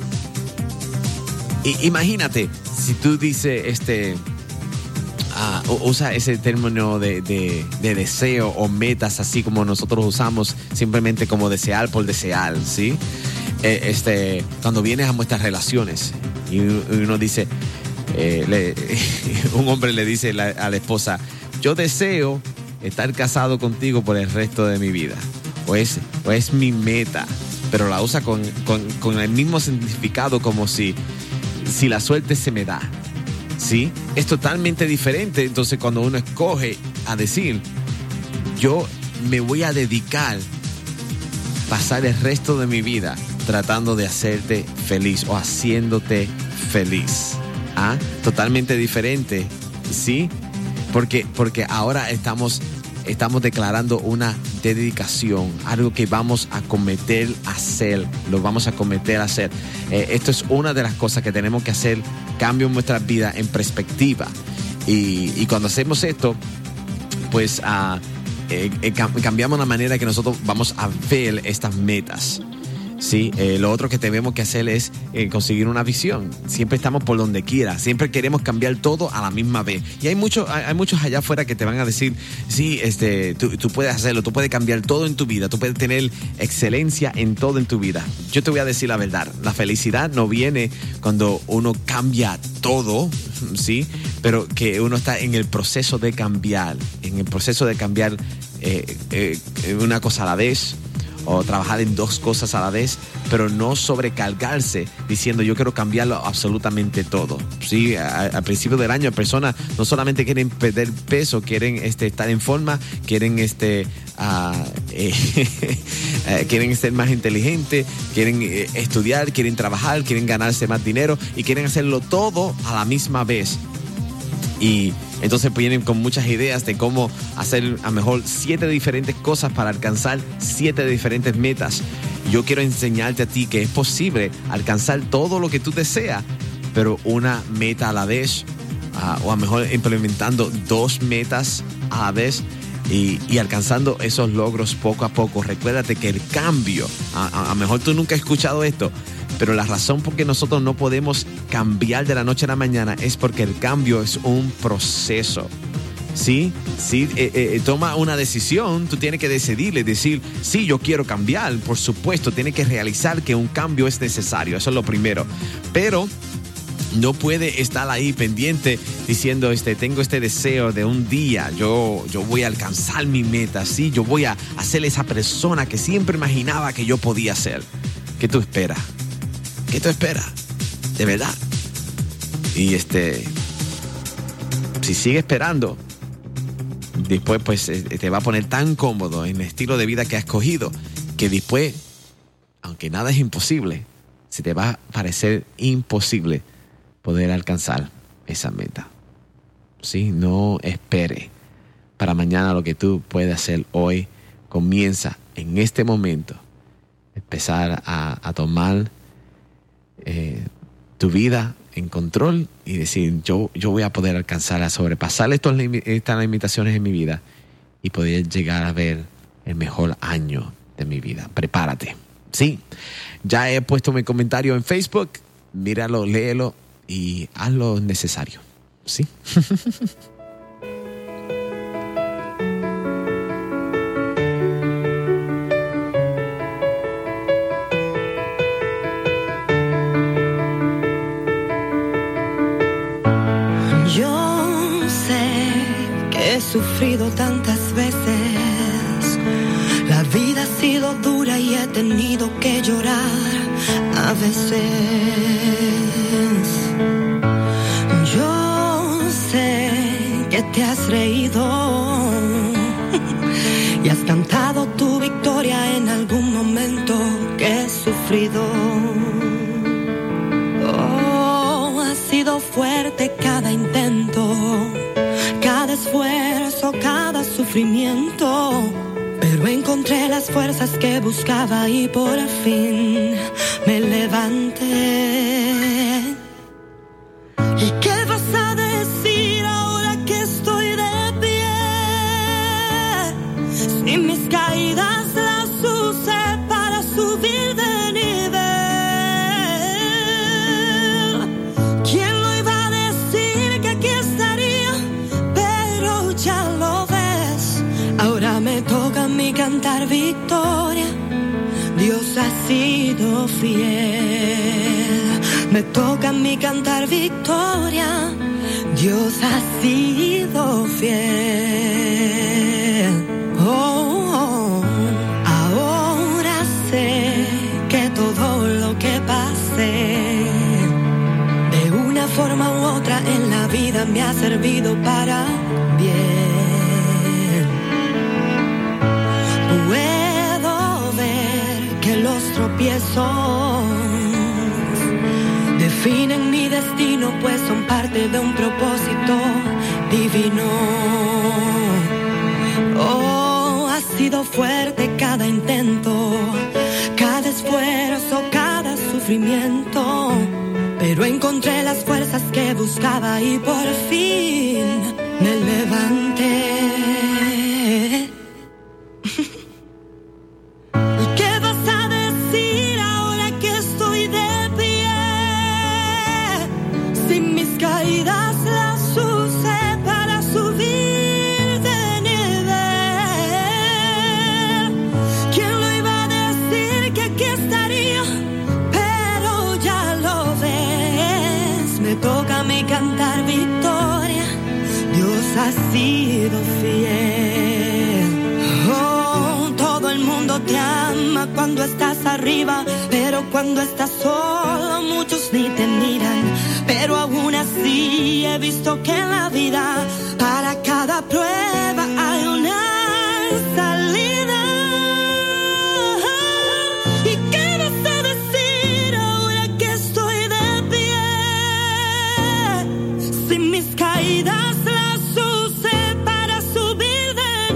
Y imagínate, si tú dices, este, uh, usa ese término de, de, de deseo o metas, así como nosotros usamos simplemente como desear por desear, ¿sí? Eh, este, cuando vienes a nuestras relaciones y uno dice, eh, le, un hombre le dice la, a la esposa, yo deseo estar casado contigo por el resto de mi vida, o es, o es mi meta, pero la usa con, con, con el mismo significado como si, si la suerte se me da, ¿sí? Es totalmente diferente. Entonces cuando uno escoge a decir, yo me voy a dedicar pasar el resto de mi vida tratando de hacerte feliz o haciéndote feliz. ¿Ah? Totalmente diferente, ¿sí? Porque, porque ahora estamos, estamos declarando una dedicación, algo que vamos a cometer a hacer, lo vamos a cometer a hacer. Eh, esto es una de las cosas que tenemos que hacer, cambio en nuestra vida en perspectiva. Y, y cuando hacemos esto, pues uh, eh, eh, cambiamos la manera que nosotros vamos a ver estas metas. Sí, eh, lo otro que tenemos que hacer es eh, conseguir una visión. Siempre estamos por donde quiera, siempre queremos cambiar todo a la misma vez. Y hay muchos, hay, hay muchos allá afuera que te van a decir, sí, este, tú, tú puedes hacerlo, tú puedes cambiar todo en tu vida, tú puedes tener excelencia en todo en tu vida. Yo te voy a decir la verdad, la felicidad no viene cuando uno cambia todo, sí, pero que uno está en el proceso de cambiar, en el proceso de cambiar eh, eh, una cosa a la vez, o trabajar en dos cosas a la vez, pero no sobrecargarse diciendo yo quiero cambiarlo absolutamente todo. Sí, al principio del año personas no solamente quieren perder peso, quieren este, estar en forma, quieren este, uh, eh, quieren ser más inteligentes, quieren eh, estudiar, quieren trabajar, quieren ganarse más dinero y quieren hacerlo todo a la misma vez. Y entonces vienen con muchas ideas de cómo hacer a lo mejor siete diferentes cosas para alcanzar siete diferentes metas. Yo quiero enseñarte a ti que es posible alcanzar todo lo que tú deseas, pero una meta a la vez, uh, o a lo mejor implementando dos metas a la vez y, y alcanzando esos logros poco a poco. Recuérdate que el cambio, a lo mejor tú nunca has escuchado esto, pero la razón por que nosotros no podemos cambiar de la noche a la mañana es porque el cambio es un proceso. ¿Sí? Sí, eh, eh, toma una decisión, tú tienes que decidirle, decir, sí, yo quiero cambiar, por supuesto, tienes que realizar que un cambio es necesario, eso es lo primero. Pero no puede estar ahí pendiente diciendo, este, tengo este deseo de un día, yo, yo voy a alcanzar mi meta, sí, yo voy a ser esa persona que siempre imaginaba que yo podía ser. ¿Qué tú esperas? ¿Qué tú esperas? De verdad. Y este, si sigue esperando, después pues te va a poner tan cómodo en el estilo de vida que has escogido que después, aunque nada es imposible, se te va a parecer imposible poder alcanzar esa meta. Sí, no espere para mañana lo que tú puedes hacer hoy. Comienza en este momento empezar a, a tomar eh, tu vida en control y decir, yo, yo voy a poder alcanzar a sobrepasar estos, estas limitaciones en mi vida y poder llegar a ver el mejor año de mi vida. Prepárate. Sí, ya he puesto mi comentario en Facebook, míralo, léelo y haz lo necesario, ¿sí? He sufrido tantas veces, la vida ha sido dura y he tenido que llorar a veces. Yo sé que te has reído y has cantado tu victoria en algún momento que he sufrido. Oh, ha sido fuerte cada intento, cada esfuerzo, cada sufrimiento, pero encontré las fuerzas que buscaba y por fin me levanté. ¿Y qué vas a decir ahora que estoy de pie? Si mis caídas las usé para subir de nivel, ¿quién lo iba a decir que aquí estaría? Ya lo ves, ahora me toca a mí cantar victoria. Dios ha sido fiel. Me toca a mí cantar victoria. Dios ha sido fiel. Oh, oh. Ahora sé que todo lo que pasé, de una forma u otra en la vida me ha servido para bien. Puedo ver que los tropiezos definen mi destino, pues son parte de un propósito divino. Oh, ha sido fuerte cada intento, cada esfuerzo, cada sufrimiento, pero encontré las fuerzas que buscaba y por fin me levanté. ¿Qué vas a decir ahora que estoy de pie? Si mis caídas las usé para subir de nivel, ¿quién lo iba a decir que aquí estaría? Pero ya lo ves, me toca a mí cantar victoria. Dios ha sido fiel. Oh, todo el mundo te ama cuando estás arriba, pero cuando estás solo muchos ni te miran. Pero aún así he visto que en la vida para cada prueba hay una salida. ¿Y qué vas a decir ahora que estoy de pie? Si mis caídas las usé para subir de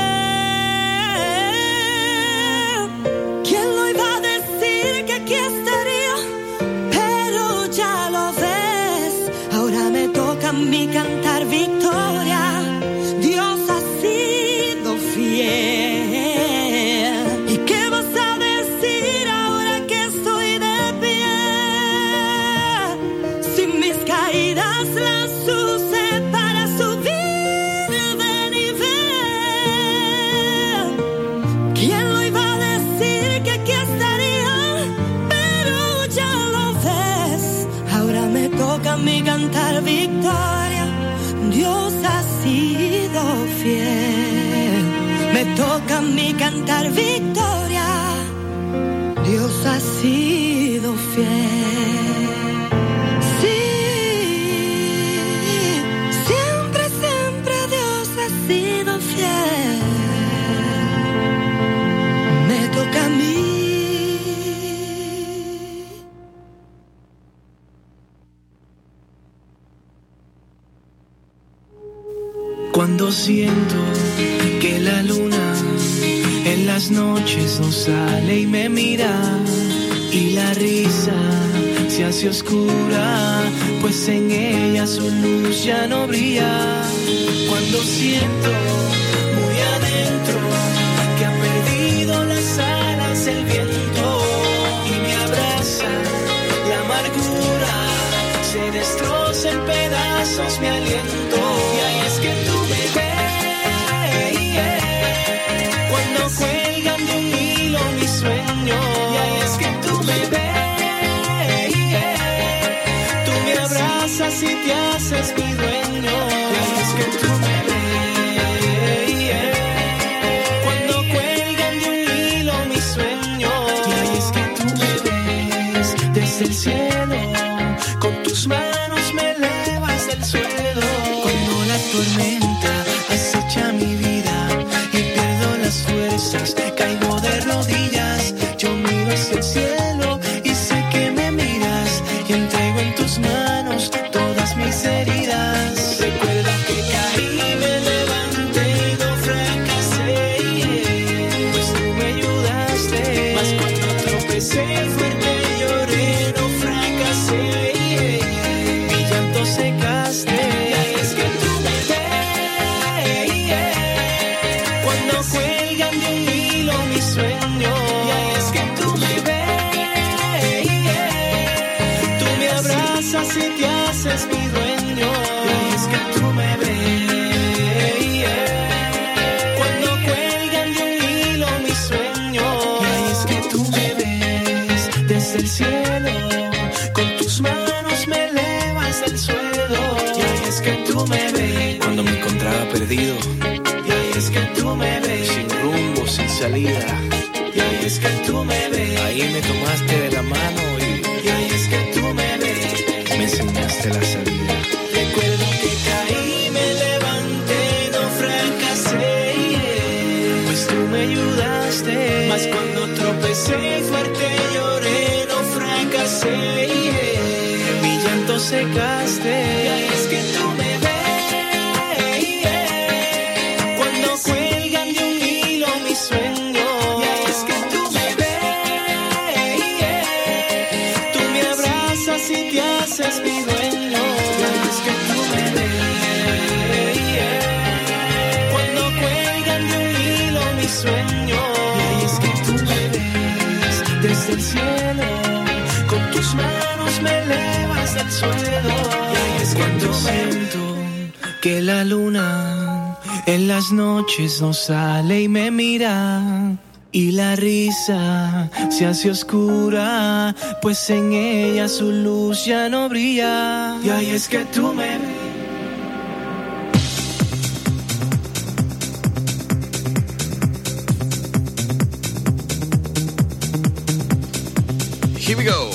nivel, ¿quién lo iba a decir que aquí estaría? Pero ya lo ves, ahora me toca a mí cantar victoria. Dios ha sido fiel. ¿Y qué vas a decir ahora que estoy de pie? Si mis caídas las usé para subir de nivel, ¿quién lo iba a decir que aquí estaría? Pero ya lo ves, ahora me toca a mí cantar victoria. Dios ha sido fiel. Me toca a mí cantar victoria. Dios ha sido fiel. Sí, siempre, siempre Dios ha sido fiel. Me toca a mí. Cuando siento que la luna en las noches no sale y me mira, y la risa se hace oscura, pues en ella su luz ya no brilla. Cuando siento muy adentro que ha perdido las alas el viento y me abraza la amargura, se des tropecé fuerte, lloré, no fracasé, yeah. Mi llanto secaste. Es que tú me ves, yeah. Cuando cuelgan de un hilo mis sueños. Es que tú me ves, yeah. Tú me abrazas y te haces mi dueño. Es que tú me ves, yeah. Cuando cuelgan de un hilo mis sueños. Es que tú me ves desde el cielo, con tus manos me elevas del suelo. Y es que tú me ves cuando me encontraba perdido. Y es que tú me ves sin rumbo, sin salida. Y es que tú me ves, ahí me tomaste de la mano y, y es que tú me ves, me enseñaste la salida. Recuerdo que caí, me levanté, no fracasé, yeah. Pues tú me ayudaste. Mas cuando tropecé fuerte, lloré, no fracasé, yeah. Mi llanto secaste. Y es que tú me ves, yeah. Cuando cuelgan de un hilo mis sueños. Y es que tú me ves, yeah. Tú me abrazas y te haces mi dueño. Y es que tú me ves, yeah. Cuando cuelgan de un hilo mis sueños. Y es que tú me ves desde el cielo, con tus manos me elevas del suelo. Y es cuando siento que la luna en las noches no sale y me mira, y la risa se hace oscura, pues en ella su luz ya no brilla. Y ahí es que tú me ves. Here we go.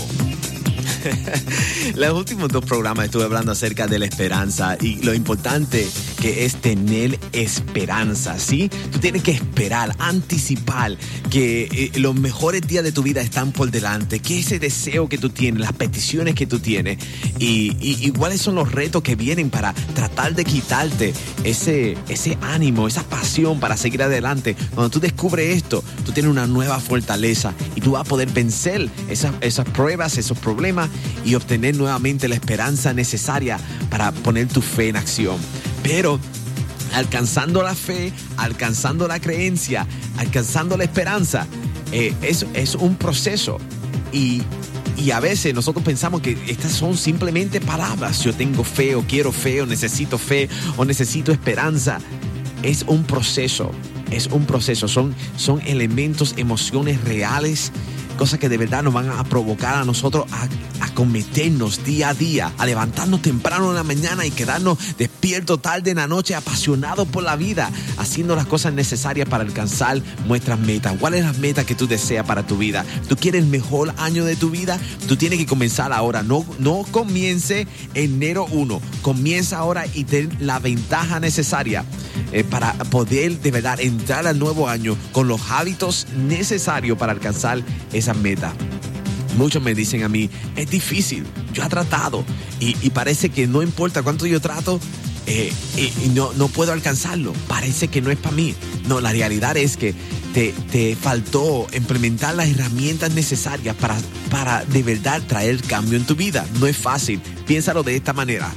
Los últimos dos programas estuve hablando acerca de la esperanza y lo importante que es tener esperanza, ¿sí? Tú tienes que esperar, anticipar que eh, los mejores días de tu vida están por delante, que ese deseo que tú tienes, las peticiones que tú tienes y, y, y cuáles son los retos que vienen para tratar de quitarte ese, ese ánimo, esa pasión para seguir adelante. Cuando tú descubres esto, tú tienes una nueva fortaleza y tú vas a poder vencer esas, esas pruebas, esos problemas y obtener nuevamente la esperanza necesaria para poner tu fe en acción. Pero alcanzando la fe, alcanzando la creencia, alcanzando la esperanza, eh, es, es un proceso. Y, y a veces nosotros pensamos que estas son simplemente palabras. Yo tengo fe o quiero fe o necesito fe o necesito esperanza. Es un proceso, es un proceso. Son, son elementos, emociones reales, cosas que de verdad nos van a provocar a nosotros a, a cometernos día a día, a levantarnos temprano en la mañana y quedarnos despiertos tarde en la noche, apasionados por la vida, haciendo las cosas necesarias para alcanzar nuestras metas. ¿Cuáles son las metas que tú deseas para tu vida? ¿Tú quieres el mejor año de tu vida? Tú tienes que comenzar ahora. No, no comience enero uno. Comienza ahora y ten la ventaja necesaria eh, para poder de verdad entrar al nuevo año con los hábitos necesarios para alcanzar esa meta. Muchos me dicen a mí, es difícil, yo he tratado y, y parece que no importa cuánto yo trato, eh, y, y no, no puedo alcanzarlo, parece que no es para mí. No, la realidad es que te, te faltó implementar las herramientas necesarias para, para de verdad traer cambio en tu vida. No es fácil, piénsalo de esta manera.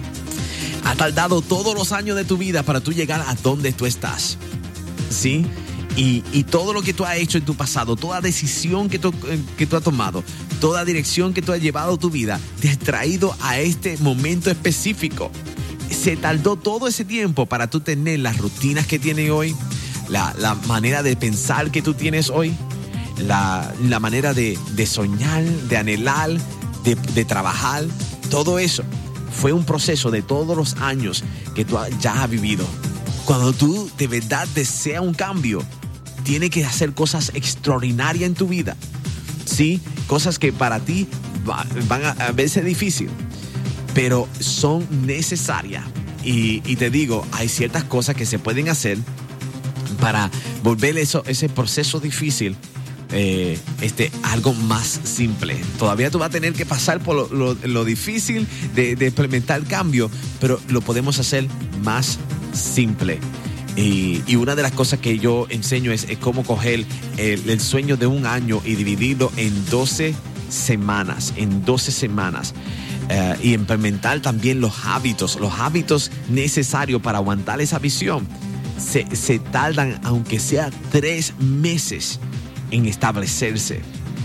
Ha tardado todos los años de tu vida para tú llegar a donde tú estás, ¿sí? Y, y todo lo que tú has hecho en tu pasado, toda decisión que tú, que tú has tomado, toda dirección que tú has llevado a tu vida, te has traído a este momento específico. Se tardó todo ese tiempo para tú tener las rutinas que tienes hoy, la, la manera de pensar que tú tienes hoy, la, la manera de, de soñar, de anhelar, de, de trabajar. Todo eso fue un proceso de todos los años que tú ya has vivido. Cuando tú de verdad deseas un cambio, tienes que hacer cosas extraordinarias en tu vida, ¿sí? Cosas que para ti va, van a, a verse difícil, pero son necesarias. Y, y te digo, hay ciertas cosas que se pueden hacer para volver eso, ese proceso difícil eh, este, algo más simple. Todavía tú vas a tener que pasar por lo, lo, lo difícil de, de implementar el cambio, pero lo podemos hacer más simple. Y, y una de las cosas que yo enseño es, es cómo coger el, el sueño de un año y dividirlo en doce semanas, en doce semanas. Uh, y implementar también los hábitos, los hábitos necesarios para aguantar esa visión. Se, se tardan, aunque sea tres meses, en establecerse.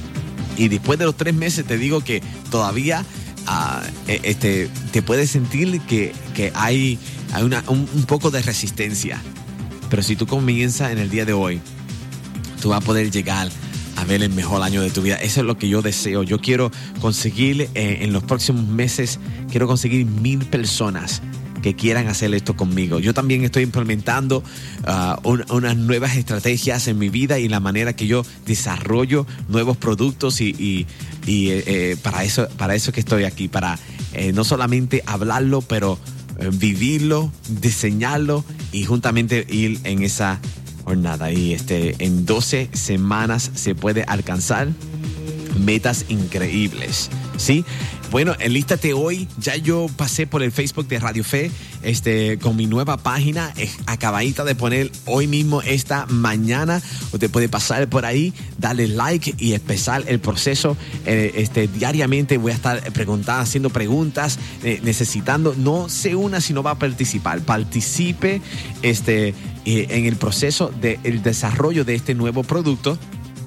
Y después de los tres meses te digo que todavía uh, este, te puedes sentir que, que hay, hay una, un, un poco de resistencia. Pero si tú comienzas en el día de hoy, tú vas a poder llegar a ver el mejor año de tu vida. Eso es lo que yo deseo. Yo quiero conseguir eh, en los próximos meses, quiero conseguir mil personas que quieran hacer esto conmigo. Yo también estoy implementando uh, un, unas nuevas estrategias en mi vida y la manera que yo desarrollo nuevos productos y, y, y eh, para eso, para eso que estoy aquí, para eh, no solamente hablarlo, pero eh, vivirlo, diseñarlo y juntamente ir en esa jornada. Y este, en doce semanas se puede alcanzar metas increíbles, ¿sí? Bueno, enlístate hoy. Ya yo pasé por el Facebook de Radio Fe este, con mi nueva página. Acabadita de poner hoy mismo, esta mañana. Usted puede pasar por ahí, darle like y empezar el proceso. Eh, este, diariamente voy a estar preguntando, haciendo preguntas, eh, necesitando. No se una si no va a participar. Participe este, eh, en el proceso del desarrollo de este nuevo producto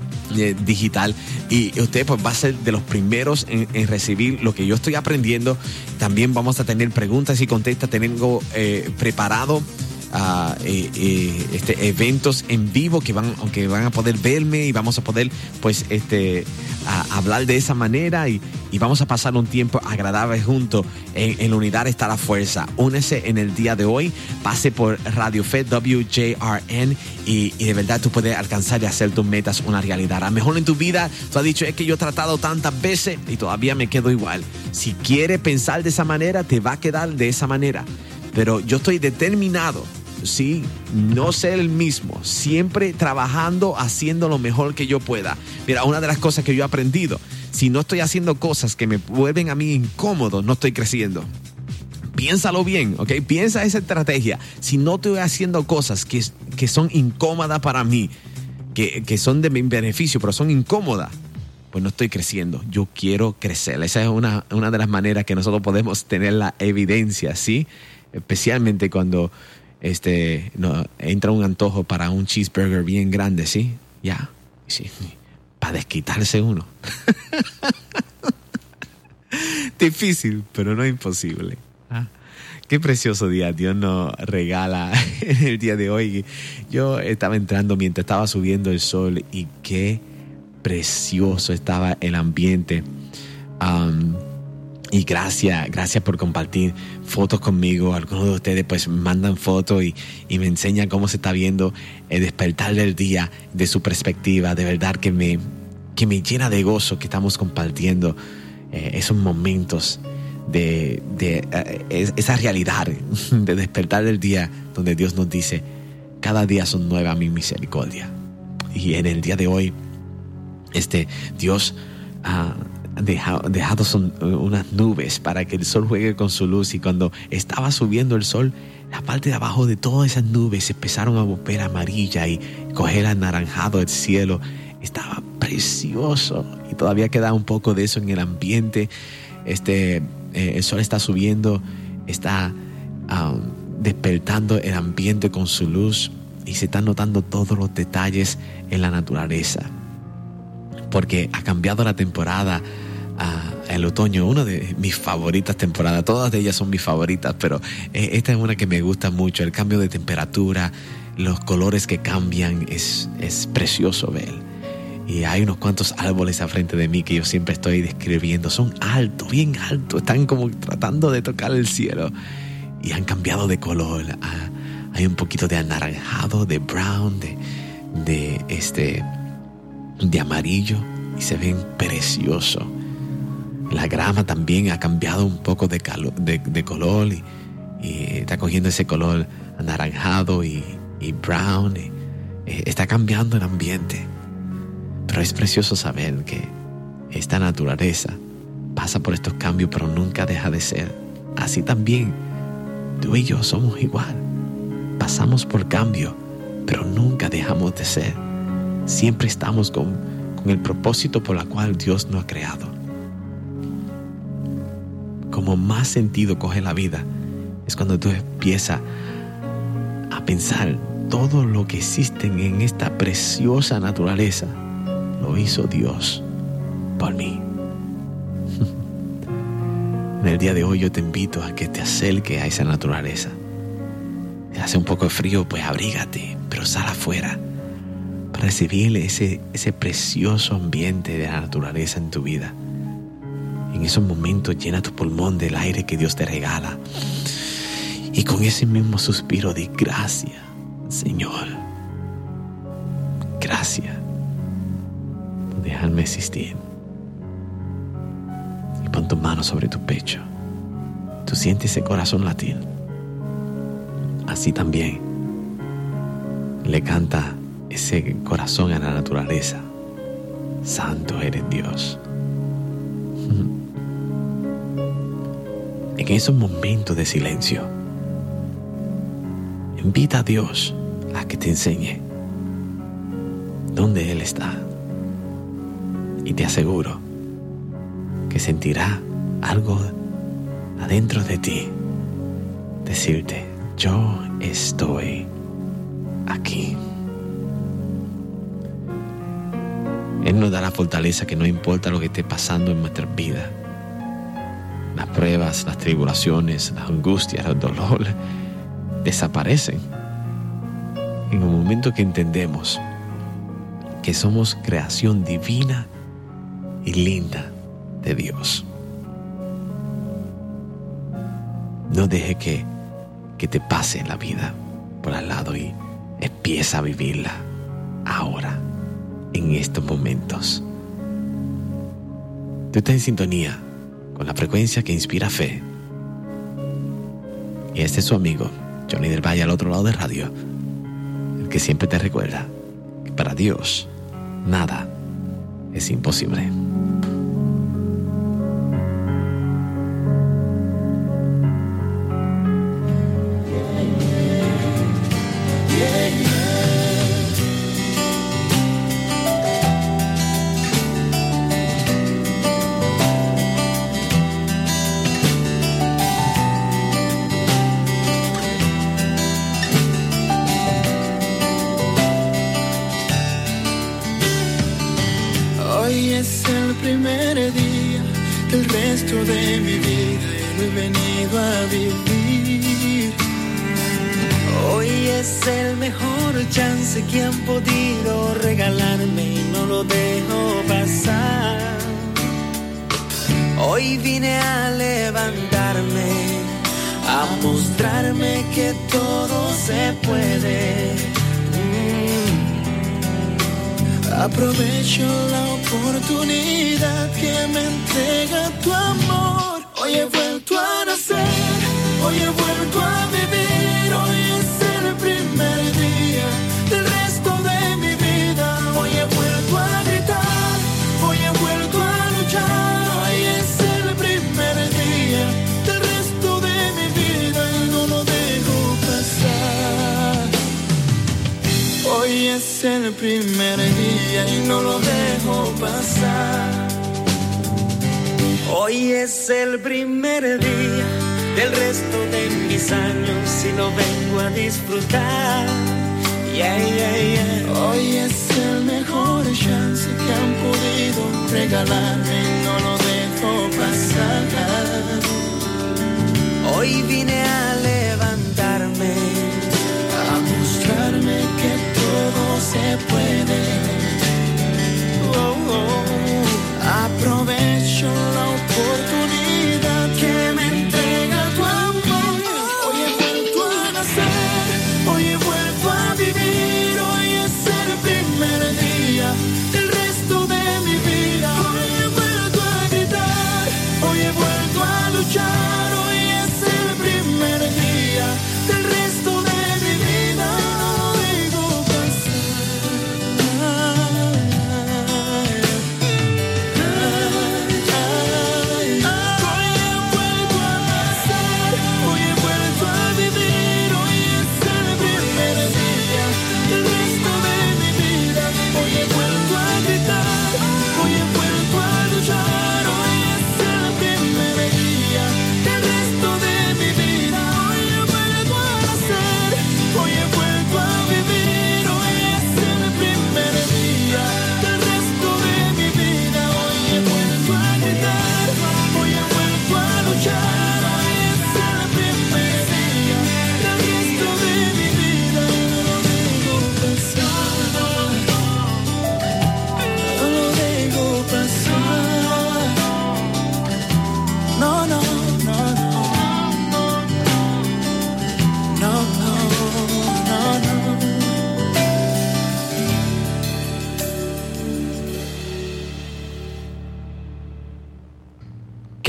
digital y usted pues va a ser de los primeros en, en recibir lo que yo estoy aprendiendo. También vamos a tener preguntas y contestas. Tengo eh, preparado Uh, eh, eh, este, eventos en vivo que van, aunque van a poder verme y vamos a poder pues este a, hablar de esa manera y, y vamos a pasar un tiempo agradable juntos. En, en la unidad está la fuerza. Únese en el día de hoy, pase por Radio Fe W J R N y, y de verdad tú puedes alcanzar y hacer tus metas una realidad. A lo mejor en tu vida tú has dicho, es que yo he tratado tantas veces y todavía me quedo igual. Si quieres pensar de esa manera, te va a quedar de esa manera. Pero yo estoy determinado, sí, no ser el mismo, siempre trabajando, haciendo lo mejor que yo pueda. Mira, una de las cosas que yo he aprendido, si no estoy haciendo cosas que me vuelven a mí incómodo, no estoy creciendo. Piénsalo bien, ¿ok? Piensa esa estrategia. Si no estoy haciendo cosas que, que son incómodas para mí, que, que son de mi beneficio, pero son incómodas, pues no estoy creciendo. Yo quiero crecer. Esa es una, una de las maneras que nosotros podemos tener la evidencia, ¿sí? Especialmente cuando este, no, entra un antojo para un cheeseburger bien grande, ¿sí? Ya, sí, para desquitarse uno. Difícil, pero no imposible. Ah, qué precioso día Dios nos regala en el día de hoy. Yo estaba entrando mientras estaba subiendo el sol y qué precioso estaba el ambiente. Um, Y gracias, gracias por compartir fotos conmigo. Algunos de ustedes pues mandan fotos y, y me enseñan cómo se está viendo el despertar del día de su perspectiva. De verdad que me, que me llena de gozo que estamos compartiendo eh, esos momentos de, de eh, esa realidad de despertar del día donde Dios nos dice, cada día son nuevas mi misericordia. Y en el día de hoy, este, Dios ha uh, Dejado, dejado son unas nubes para que el sol juegue con su luz, y cuando estaba subiendo el sol, la parte de abajo de todas esas nubes se empezaron a volver amarilla y coger anaranjado el cielo. Estaba precioso y todavía queda un poco de eso en el ambiente. Este, eh, el sol está subiendo, está um, despertando el ambiente con su luz y se están notando todos los detalles en la naturaleza, porque ha cambiado la temporada. Uh, el otoño, una de mis favoritas temporadas. Todas de ellas son mis favoritas, pero eh, esta es una que me gusta mucho. El cambio de temperatura, los colores que cambian, es, es precioso ver. Y hay unos cuantos árboles al frente de mí que yo siempre estoy describiendo. Son altos, bien altos, están como tratando de tocar el cielo y han cambiado de color. Uh, hay un poquito de anaranjado, de brown, de, de, este, de amarillo, y se ven preciosos. La grama también ha cambiado un poco de, calo, de, de color y, y está cogiendo ese color anaranjado y, y brown. Y, eh, está cambiando el ambiente. Pero es precioso saber que esta naturaleza pasa por estos cambios, pero nunca deja de ser. Así también tú y yo somos igual. pasamos por cambio, pero nunca dejamos de ser. Siempre estamos con, con el propósito por el cual Dios nos ha creado. Como más sentido coge la vida es cuando tú empiezas a pensar todo lo que existe en esta preciosa naturaleza lo hizo Dios por mí. En el día de hoy yo te invito a que te acerques a esa naturaleza. Si hace un poco de frío, pues abrígate, pero sal afuera para recibir ese, ese precioso ambiente de la naturaleza en tu vida. En esos momentos llena tu pulmón del aire que Dios te regala. Y con ese mismo suspiro de gracias, Señor. Gracias por dejarme existir. Y pon tu mano sobre tu pecho. Tú sientes ese corazón latir. Así también le canta ese corazón a la naturaleza. Santo eres Dios. En esos momentos de silencio, invita a Dios a que te enseñe dónde Él está. Y te aseguro que sentirá algo adentro de ti. Decirte, yo estoy aquí. Él nos da la fortaleza que no importa lo que esté pasando en nuestras vidas. Las pruebas, las tribulaciones, las angustias, los dolores desaparecen en el momento que entendemos que somos creación divina y linda de Dios. No deje que, que te pase la vida por al lado y empieza a vivirla ahora, en estos momentos. Tú estás en sintonía con la frecuencia que inspira fe. Y este es su amigo, Johnny del Valle, al otro lado de radio, el que siempre te recuerda que para Dios nada es imposible. Hoy es el primer día del resto de mi vida y lo he venido a vivir. Hoy es el mejor chance que han podido regalarme y no lo dejo pasar. Hoy vine a levantarme, a mostrarme que todo se puede. Aprovecho la oportunidad que me entrega tu amor. Hoy he vuelto a nacer, hoy he vuelto a vivir. Hoy es el primer día del resto de mi vida. Hoy he vuelto a gritar, hoy he vuelto a luchar. Hoy es el primer día del resto de mi vida y no lo dejo pasar. Hoy es el primer día y no lo dejo pasar. Hoy es el primer día del resto de mis años y lo vengo a disfrutar. Yeah, yeah, yeah. Hoy es el mejor chance que han podido regalarme y no lo dejo pasar. Hoy vine a levantarme, a mostrarme que todo se puede. Oh, oh. Aprovecho la oportunidad que me entrega tu amor. Hoy he vuelto a nacer, hoy he vuelto a vivir. Hoy es el primer día del resto de mi vida. Hoy he vuelto a gritar, hoy he vuelto a luchar. Hoy es el primer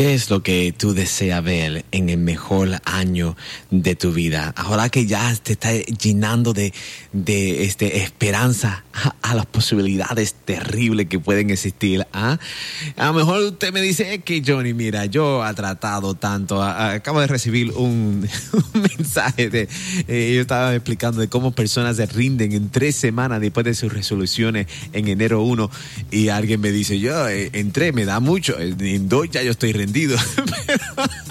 ¿Qué es lo que tú deseas ver en el mejor año de tu vida? Ahora que ya te está llenando de, de este, esperanza a, a las posibilidades terribles que pueden existir. ¿Ah? A lo mejor usted me dice, es que Johnny, mira, yo he tratado tanto. A, a, acabo de recibir un, un mensaje de, eh, yo estaba explicando de cómo personas se rinden en tres semanas después de sus resoluciones en enero primero y alguien me dice, yo eh, entré, me da mucho, en dos ya yo estoy rendido. Pero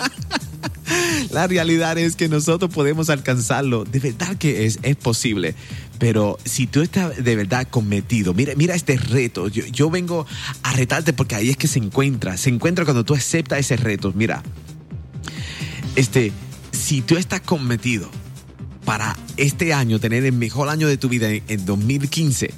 la realidad es que nosotros podemos alcanzarlo. De verdad que es, es posible. Pero si tú estás de verdad cometido, mira, mira este reto. Yo, yo vengo a retarte porque ahí es que se encuentra. Se encuentra cuando tú aceptas ese reto. Mira, este, si tú estás cometido para este año tener el mejor año de tu vida en, en dos mil quince,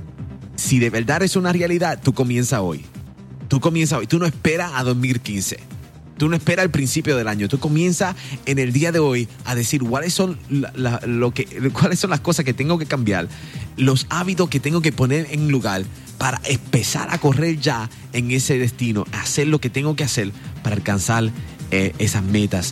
si de verdad es una realidad, tú comienzas hoy. Tú comienzas hoy. Tú no esperas a dos mil quince. Tú no esperas al principio del año. Tú comienzas en el día de hoy a decir cuáles son, la, la, lo que, cuáles son las cosas que tengo que cambiar, los hábitos que tengo que poner en lugar para empezar a correr ya en ese destino, hacer lo que tengo que hacer para alcanzar eh, esas metas.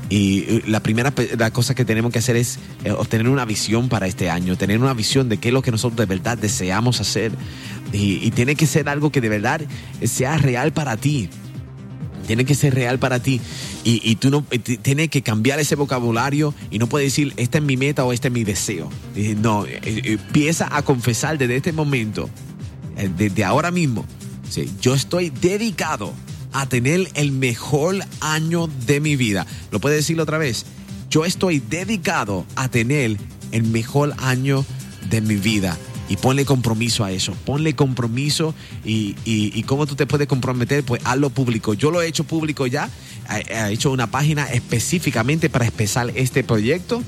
Y la primera la cosa que tenemos que hacer es eh, obtener una visión para este año, tener una visión de qué es lo que nosotros de verdad deseamos hacer. Y, y tiene que ser algo que de verdad sea real para ti. Tiene que ser real para ti y, y tú no t- tienes que cambiar ese vocabulario y no puedes decir esta es mi meta o este es mi deseo. Y no, eh, eh, empieza a confesar desde este momento, eh, desde ahora mismo, sí, yo estoy dedicado a tener el mejor año de mi vida. ¿Lo puedes decirlo otra vez? Yo estoy dedicado a tener el mejor año de mi vida. Y ponle compromiso a eso, ponle compromiso y, y, y cómo tú te puedes comprometer, pues hazlo público. Yo lo he hecho público ya, he, he hecho una página específicamente para empezar este proyecto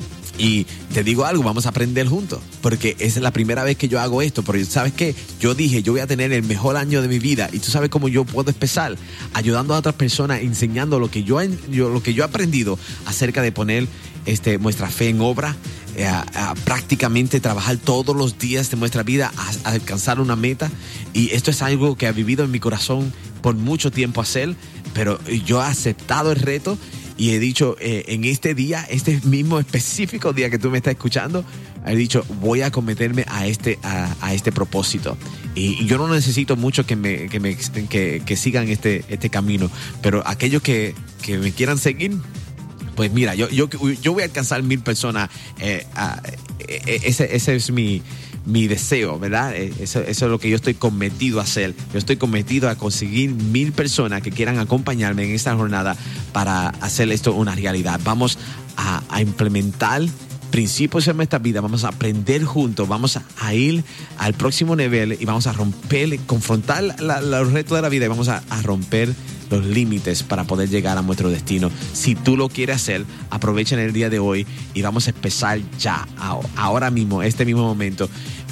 y te digo algo, vamos a aprender juntos, porque es la primera vez que yo hago esto, pero ¿sabes qué? Yo dije, yo voy a tener el mejor año de mi vida y tú sabes cómo yo puedo empezar, ayudando a otras personas, enseñando lo que yo, yo, lo que yo he aprendido acerca de poner este, nuestra fe en obra. A, a prácticamente trabajar todos los días de nuestra vida a, a alcanzar una meta, y esto es algo que ha vivido en mi corazón por mucho tiempo hacer, pero yo he aceptado el reto y he dicho eh, en este día, este mismo específico día que tú me estás escuchando, he dicho voy a cometerme a este, a, a este propósito y, y yo no necesito mucho que me, que, me, que, que sigan este, este camino, pero aquellos que, que me quieran seguir, pues mira, yo, yo, yo voy a alcanzar mil personas. Eh, a, eh, ese, ese es mi, mi deseo, ¿verdad? Eso, eso es lo que yo estoy cometido a hacer. Yo estoy cometido a conseguir mil personas que quieran acompañarme en esta jornada para hacer esto una realidad. Vamos a, a implementar principios en nuestra vida, vamos a aprender juntos, vamos a, a ir al próximo nivel y vamos a romper, confrontar la, la, los retos de la vida y vamos a, a romper los límites para poder llegar a nuestro destino. Si tú lo quieres hacer, aprovecha en el día de hoy y vamos a empezar ya, ahora mismo, este mismo momento.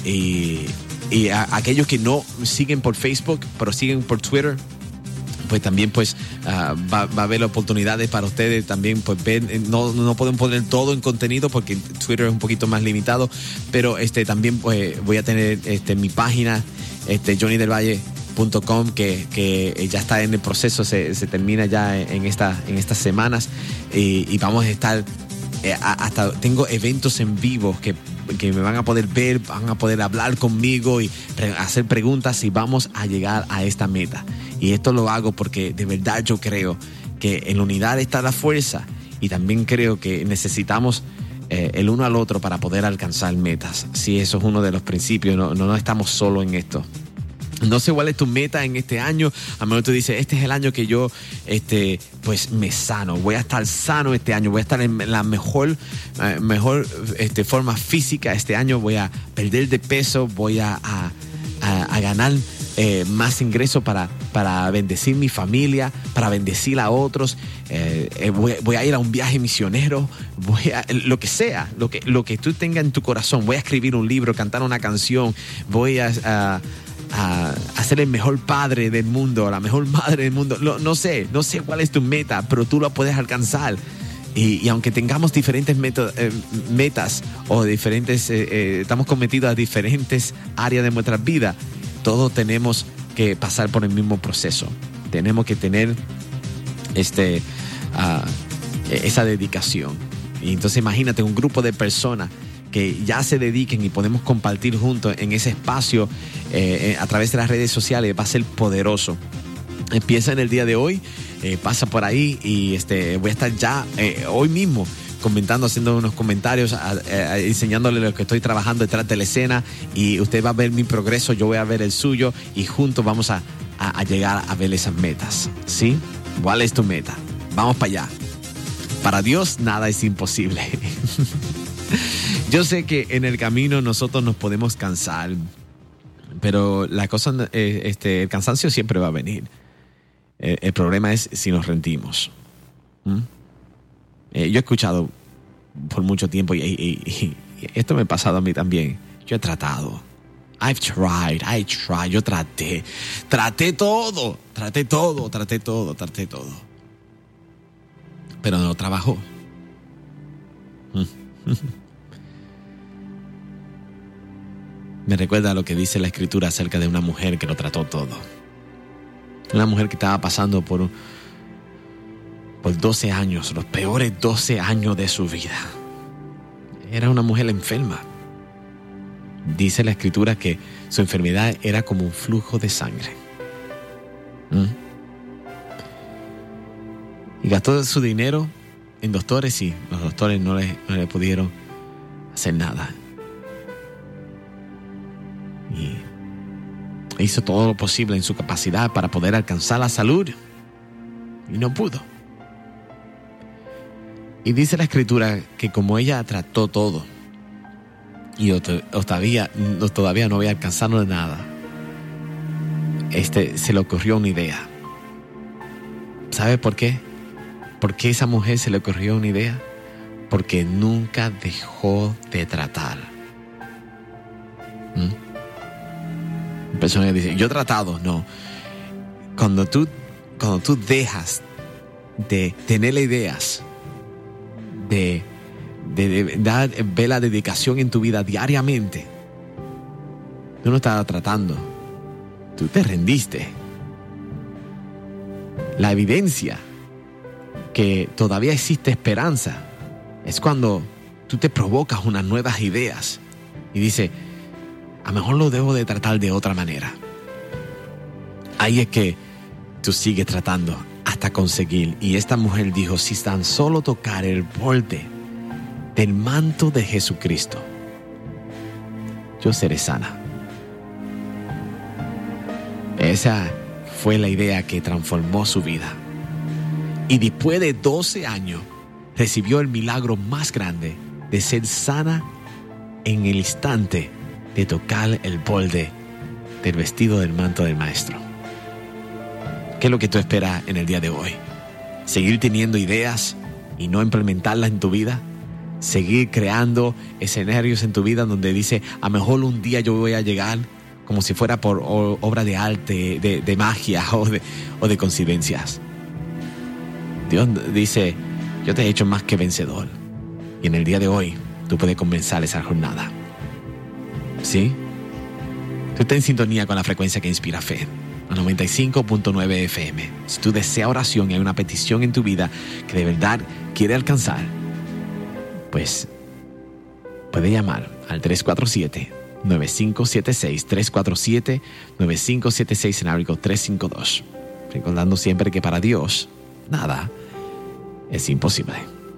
Y, y a, a aquellos que no siguen por Facebook, pero siguen por Twitter, pues también pues uh, va, va a haber oportunidades para ustedes también, pues ver, no, no pueden poner todo en contenido porque Twitter es un poquito más limitado, pero este también pues voy a tener este mi página, este johnny del valle punto com, que, que ya está en el proceso, se, se termina ya en, esta, en estas semanas y, y vamos a estar eh, hasta tengo eventos en vivo que, que me van a poder ver, van a poder hablar conmigo y pre- hacer preguntas y vamos a llegar a esta meta. Y esto lo hago porque de verdad yo creo que en la unidad está la fuerza y también creo que necesitamos eh, el uno al otro para poder alcanzar metas. Sí, eso es uno de los principios, no, no, no estamos solos en esto. No sé cuál es tu meta en este año. A lo mejor tú dices, este es el año que yo este, pues me sano. Voy a estar sano este año. Voy a estar en la mejor, eh, mejor este, forma física este año. Voy a perder de peso. Voy a, a, a, a ganar eh, más ingresos para, para bendecir mi familia, para bendecir a otros. Eh, eh, voy, voy a ir a un viaje misionero. Voy a, lo que sea, lo que, lo que tú tengas en tu corazón. Voy a escribir un libro, cantar una canción. Voy a... a a, a ser el mejor padre del mundo, la mejor madre del mundo. No, no sé, no sé cuál es tu meta, pero tú la puedes alcanzar. Y, y aunque tengamos diferentes meto, eh, metas o diferentes, eh, eh, estamos cometidos a diferentes áreas de nuestra vida, todos tenemos que pasar por el mismo proceso. Tenemos que tener este, uh, esa dedicación. Y entonces imagínate un grupo de personas que ya se dediquen y podemos compartir juntos en ese espacio eh, a través de las redes sociales. Va a ser poderoso. Empieza en el día de hoy, eh, pasa por ahí y este, voy a estar ya eh, hoy mismo comentando, haciendo unos comentarios, a, a, enseñándole lo que estoy trabajando detrás de la escena, y usted va a ver mi progreso, yo voy a ver el suyo, y juntos vamos a, a, a llegar a ver esas metas, ¿sí? ¿Cuál es tu meta? Vamos para allá. Para Dios nada es imposible. Yo sé que en el camino nosotros nos podemos cansar, pero la cosa, eh, este, el cansancio siempre va a venir. Eh, el problema es si nos rendimos. ¿Mm? Eh, yo he escuchado por mucho tiempo, y, y, y, y esto me ha pasado a mí también. Yo he tratado. I've tried, I tried. Yo traté. Traté todo. Traté todo, traté todo, traté todo. Pero no trabajó. Me recuerda a lo que dice la Escritura acerca de una mujer que lo trató todo. Una mujer que estaba pasando por, por doce años, los peores doce años de su vida. Era una mujer enferma. Dice la Escritura que su enfermedad era como un flujo de sangre. ¿Mm? Y gastó su dinero en doctores y los doctores no le, no le pudieron hacer nada. Y hizo todo lo posible en su capacidad para poder alcanzar la salud. Y no pudo. Y dice la Escritura que como ella trató todo y todavía, todavía no había alcanzado nada, este, se le ocurrió una idea. ¿Sabe por qué? ¿Por qué esa mujer se le ocurrió una idea? Porque nunca dejó de tratar. ¿Mm? Personas dicen, yo he tratado. No. Cuando tú, cuando tú dejas de tener ideas, de, de, de dar, ver la dedicación en tu vida diariamente, tú no estabas tratando. Tú te rendiste. La evidencia que todavía existe esperanza es cuando tú te provocas unas nuevas ideas y dices, a lo mejor lo debo de tratar de otra manera. Ahí es que tú sigues tratando hasta conseguir. Y esta mujer dijo, si tan solo tocar el borde del manto de Jesucristo, yo seré sana. Esa fue la idea que transformó su vida. Y después de doce años, recibió el milagro más grande de ser sana en el instante de tocar el borde del vestido del manto del Maestro. ¿Qué es lo que tú esperas en el día de hoy? ¿Seguir teniendo ideas y no implementarlas en tu vida? ¿Seguir creando escenarios en tu vida donde dice, a lo mejor un día yo voy a llegar, como si fuera por obra de arte, de, de magia o de, o de coincidencias? Dios dice, yo te he hecho más que vencedor. Y en el día de hoy, tú puedes comenzar esa jornada. ¿Sí? Tú estás en sintonía con la frecuencia que inspira fe, la noventa y cinco punto nueve F M. Si tú deseas oración y hay una petición en tu vida que de verdad quiere alcanzar, pues puede llamar al tres cuatro siete, nueve cinco siete seis, tres cuatro siete, nueve cinco siete seis en área tres cinco dos. Recordando siempre que para Dios nada es imposible.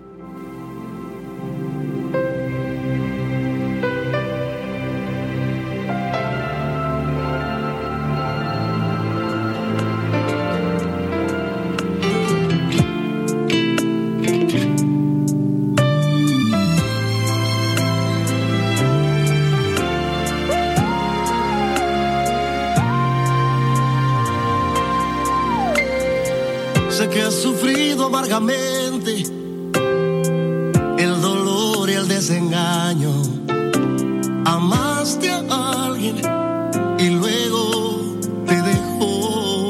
Sé que has sufrido amargamente el dolor y el desengaño. Amaste a alguien y luego te dejó.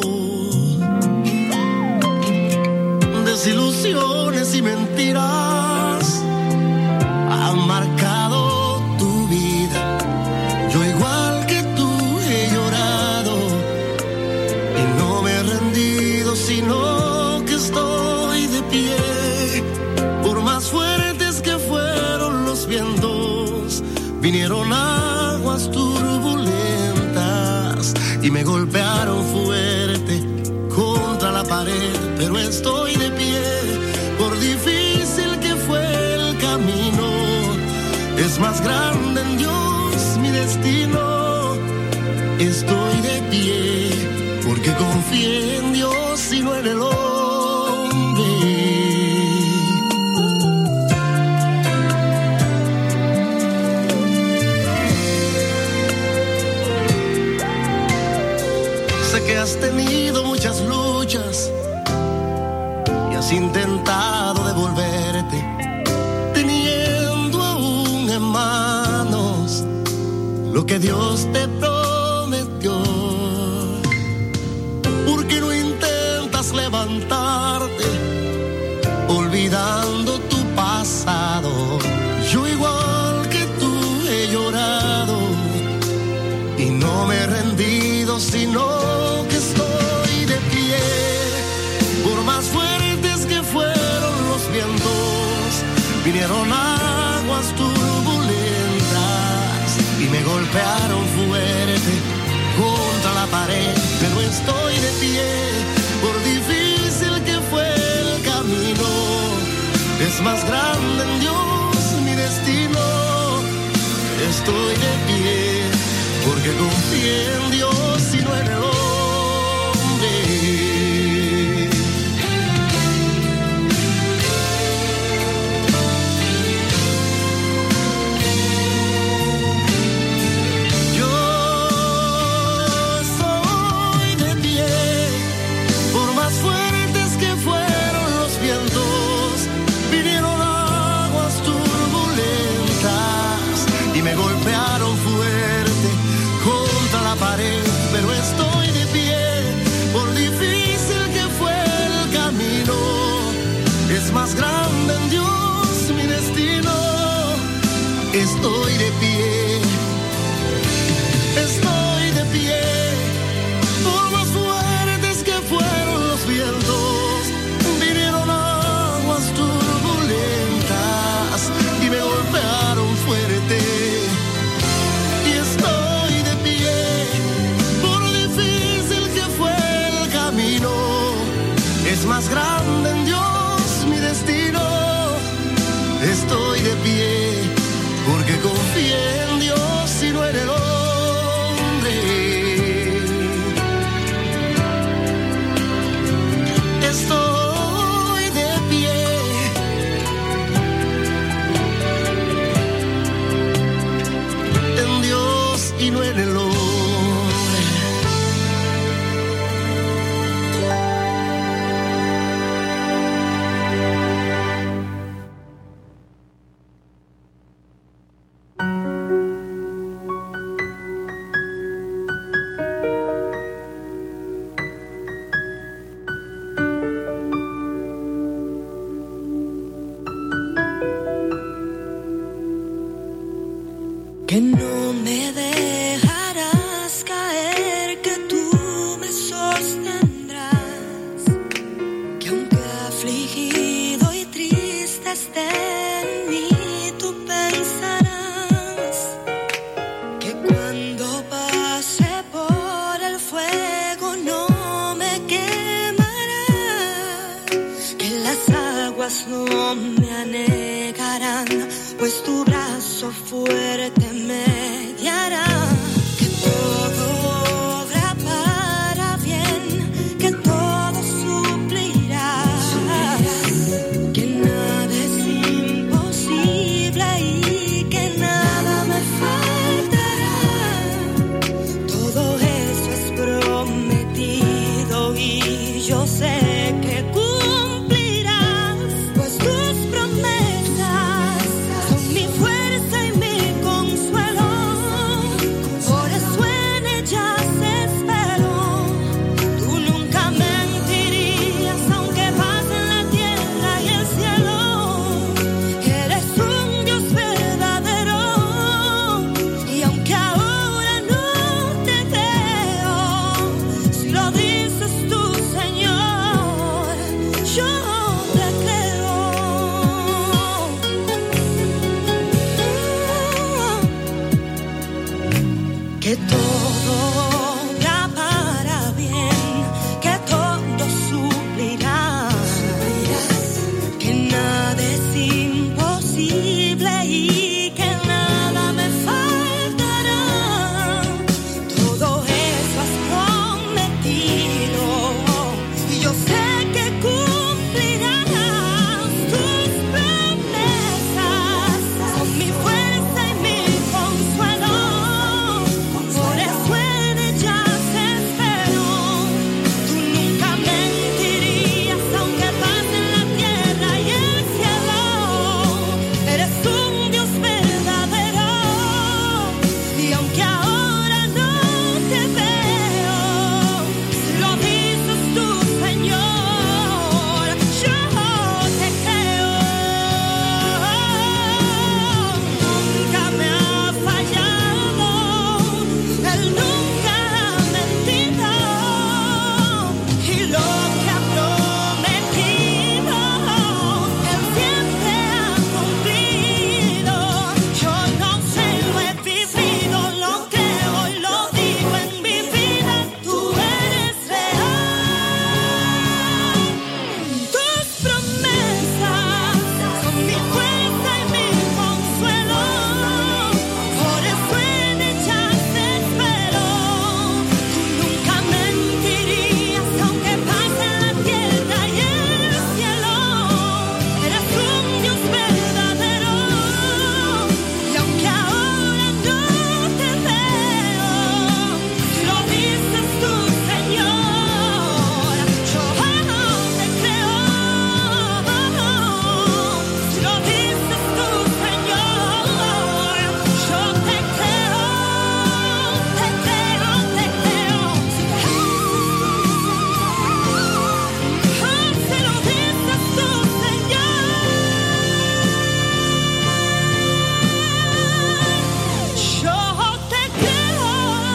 Desilusiones y mentiras han marcado tu vida. Yo igual que tú he llorado y no me he rendido, sino estoy vinieron aguas turbulentas y me golpearon fuerte contra la pared, pero estoy de pie, por difícil que fue el camino, es más grande en Dios mi destino. Estoy de pie porque confié en Dios y no en el hombre. Sé que has tenido muchas luchas y has intentado devolverte, teniendo aún en manos lo que Dios te prometió. ¿Por qué no intentas levantarte olvidando tu pasado? Yo igual que tú he llorado y no me he rendido, sino que estoy de pie. Por más fuertes que fueron los vientos, vinieron aguas turbulentas y me golpearon fuerte contra la pared, pero estoy de pie. Por difícil que fue el camino, es más grande en Dios mi destino. Estoy de pie porque confié en Dios y no en el hombre. Me golpearon fuerte contra la pared, pero estoy de pie. Por difícil que fue el camino, es más grande en Dios mi destino. Estoy de pie, estoy de pie. Por más fuertes que fueron los vientos, vinieron aguas turbulentas y me golpearon fuerte. Es más grande en Dios mi destino. Estoy de pie porque confié en Dios y no en el hombre. Estoy de pie en Dios y no en el hombre. Que no me dejarás caer, que tú me sostendrás, que aunque afligido y triste esté en mí, tú pensarás que cuando pase por el fuego no me quemará, que las aguas no me anegarán, pues tu brazo fuerte me guiará, que todo obra para bien, que todo suplirá, que nada es imposible y que nada me faltará. Todo eso es prometido y yo sé que cumplirás, pues tus promesas son mi fuerza y mi consuelo. que todo obra para bien, que todo suplirá, que nada es imposible y que nada me faltará. Todo eso has prometido y yo sé que cumplirás tus promesas. Son mi fuerza y mi consuelo, por eso en ellas espero. Tú nunca mentirías, aunque pase en la tierra y el cielo. Eres un Dios verdadero, y aunque ahora no te veo, si lo dices tú, Señor, yo te creo. Nunca me ha fallado, Él nunca ha mentido, y lo que ha prometido, Él siempre ha cumplido. Yo no sé, lo he vivido, lo creo y lo digo en mi vida. Tú eres real. Tus promesas son mi fuerza y mi consuelo, por eso en ellas espero. Tú nunca mentirías, aunque pase en la tierra y el cielo. Eres un Dios verdadero, y aunque ahora no te veo, si lo dices tú, Señor, yo te creo. Si lo dices tú, Señor, yo te creo, te creo, te creo. Si lo dices tú, Señor, yo te creo.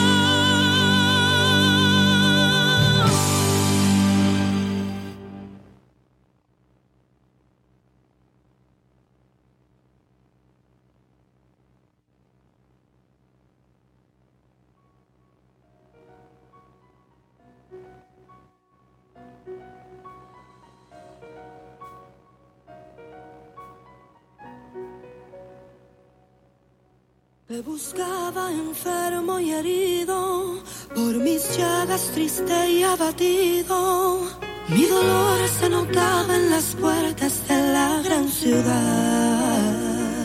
Te buscaba enfermo y herido, por mis llagas triste y abatido. Mi dolor se notaba en las puertas de la gran ciudad.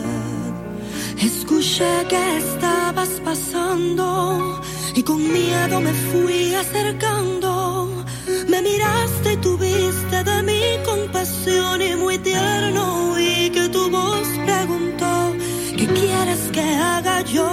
Escuché que estabas pasando y con miedo me fui acercando. Me miraste y tuviste de mí compasión y muy tierno oí que tu voz preguntó: ¿qué quieres que haga yo?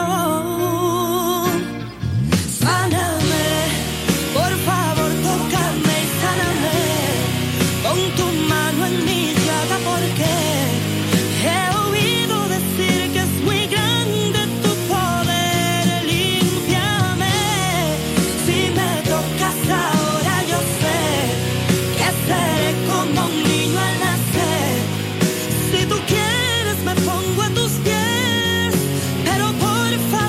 Sáname, por favor, tócame y sáname. Pon tu mano en mi llaga porque he oído decir que es muy grande tu poder. Límpiame, si me tocas ahora yo sé que seré como un niño al nacer. Si tú quieres me pongo a tus pies, pero por favor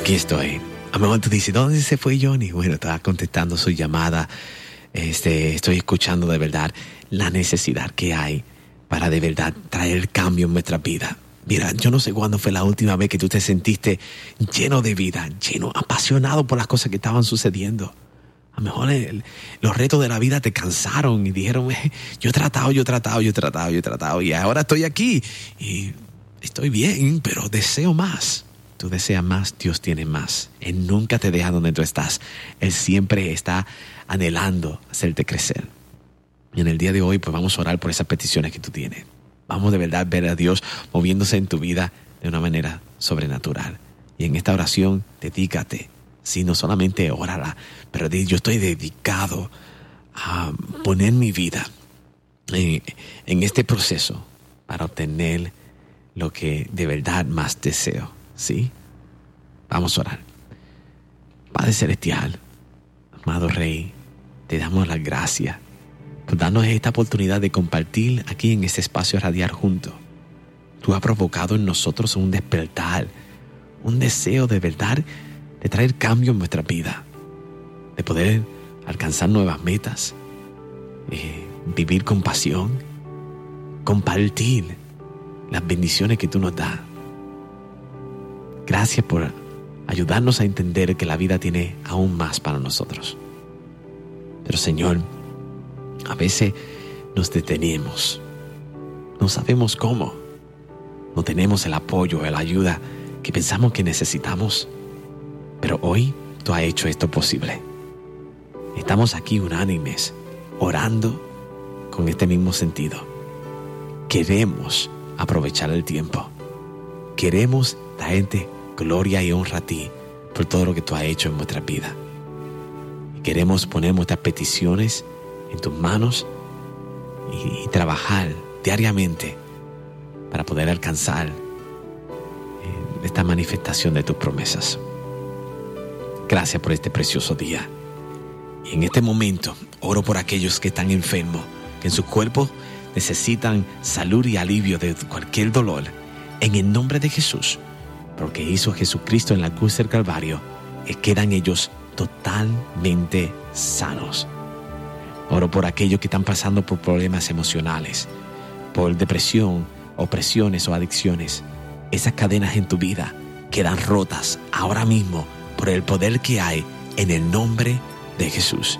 Aquí estoy. A lo mejor tú dices, ¿dónde se fue Johnny? Bueno, estaba contestando su llamada. Este, estoy escuchando de verdad la necesidad que hay para de verdad traer cambio en nuestra vida. Mira, yo no sé cuándo fue la última vez que tú te sentiste lleno de vida, lleno, apasionado por las cosas que estaban sucediendo. A lo mejor el, los retos de la vida te cansaron y dijeron, eh, yo he tratado, yo he tratado, yo he tratado, yo he tratado y ahora estoy aquí y estoy bien, pero deseo más. Tú deseas más, Dios tiene más. Él nunca te deja donde tú estás. Él siempre está anhelando hacerte crecer. Y en el día de hoy, pues vamos a orar por esas peticiones que tú tienes. Vamos de verdad a ver a Dios moviéndose en tu vida de una manera sobrenatural. Y en esta oración, dedícate. Sí, no solamente órala, pero yo estoy dedicado a poner mi vida en, en este proceso para obtener lo que de verdad más deseo. ¿Sí? Vamos a orar. Padre Celestial, amado Rey, te damos las gracias por darnos esta oportunidad de compartir aquí en este espacio radial juntos. Tú has provocado en nosotros un despertar, un deseo de verdad de traer cambio en nuestra vida, de poder alcanzar nuevas metas, eh, vivir con pasión, compartir las bendiciones que tú nos das. Gracias por ayudarnos a entender que la vida tiene aún más para nosotros. Pero Señor, a veces nos detenemos, no sabemos cómo, no tenemos el apoyo, la ayuda que pensamos que necesitamos. Pero hoy tú has hecho esto posible. Estamos aquí unánimes, orando con este mismo sentido. Queremos aprovechar el tiempo. Queremos traerte gloria y honra a ti por todo lo que tú has hecho en nuestra vida. Y queremos poner nuestras peticiones en tus manos y, y trabajar diariamente para poder alcanzar eh, esta manifestación de tus promesas. Gracias por este precioso día. Y en este momento oro por aquellos que están enfermos, que en su cuerpo necesitan salud y alivio de cualquier dolor. En el nombre de Jesús, porque hizo Jesucristo en la cruz del Calvario, quedan ellos totalmente sanos. Oro por aquellos que están pasando por problemas emocionales, por depresión, opresiones o adicciones. Esas cadenas en tu vida quedan rotas ahora mismo por el poder que hay en el nombre de Jesús.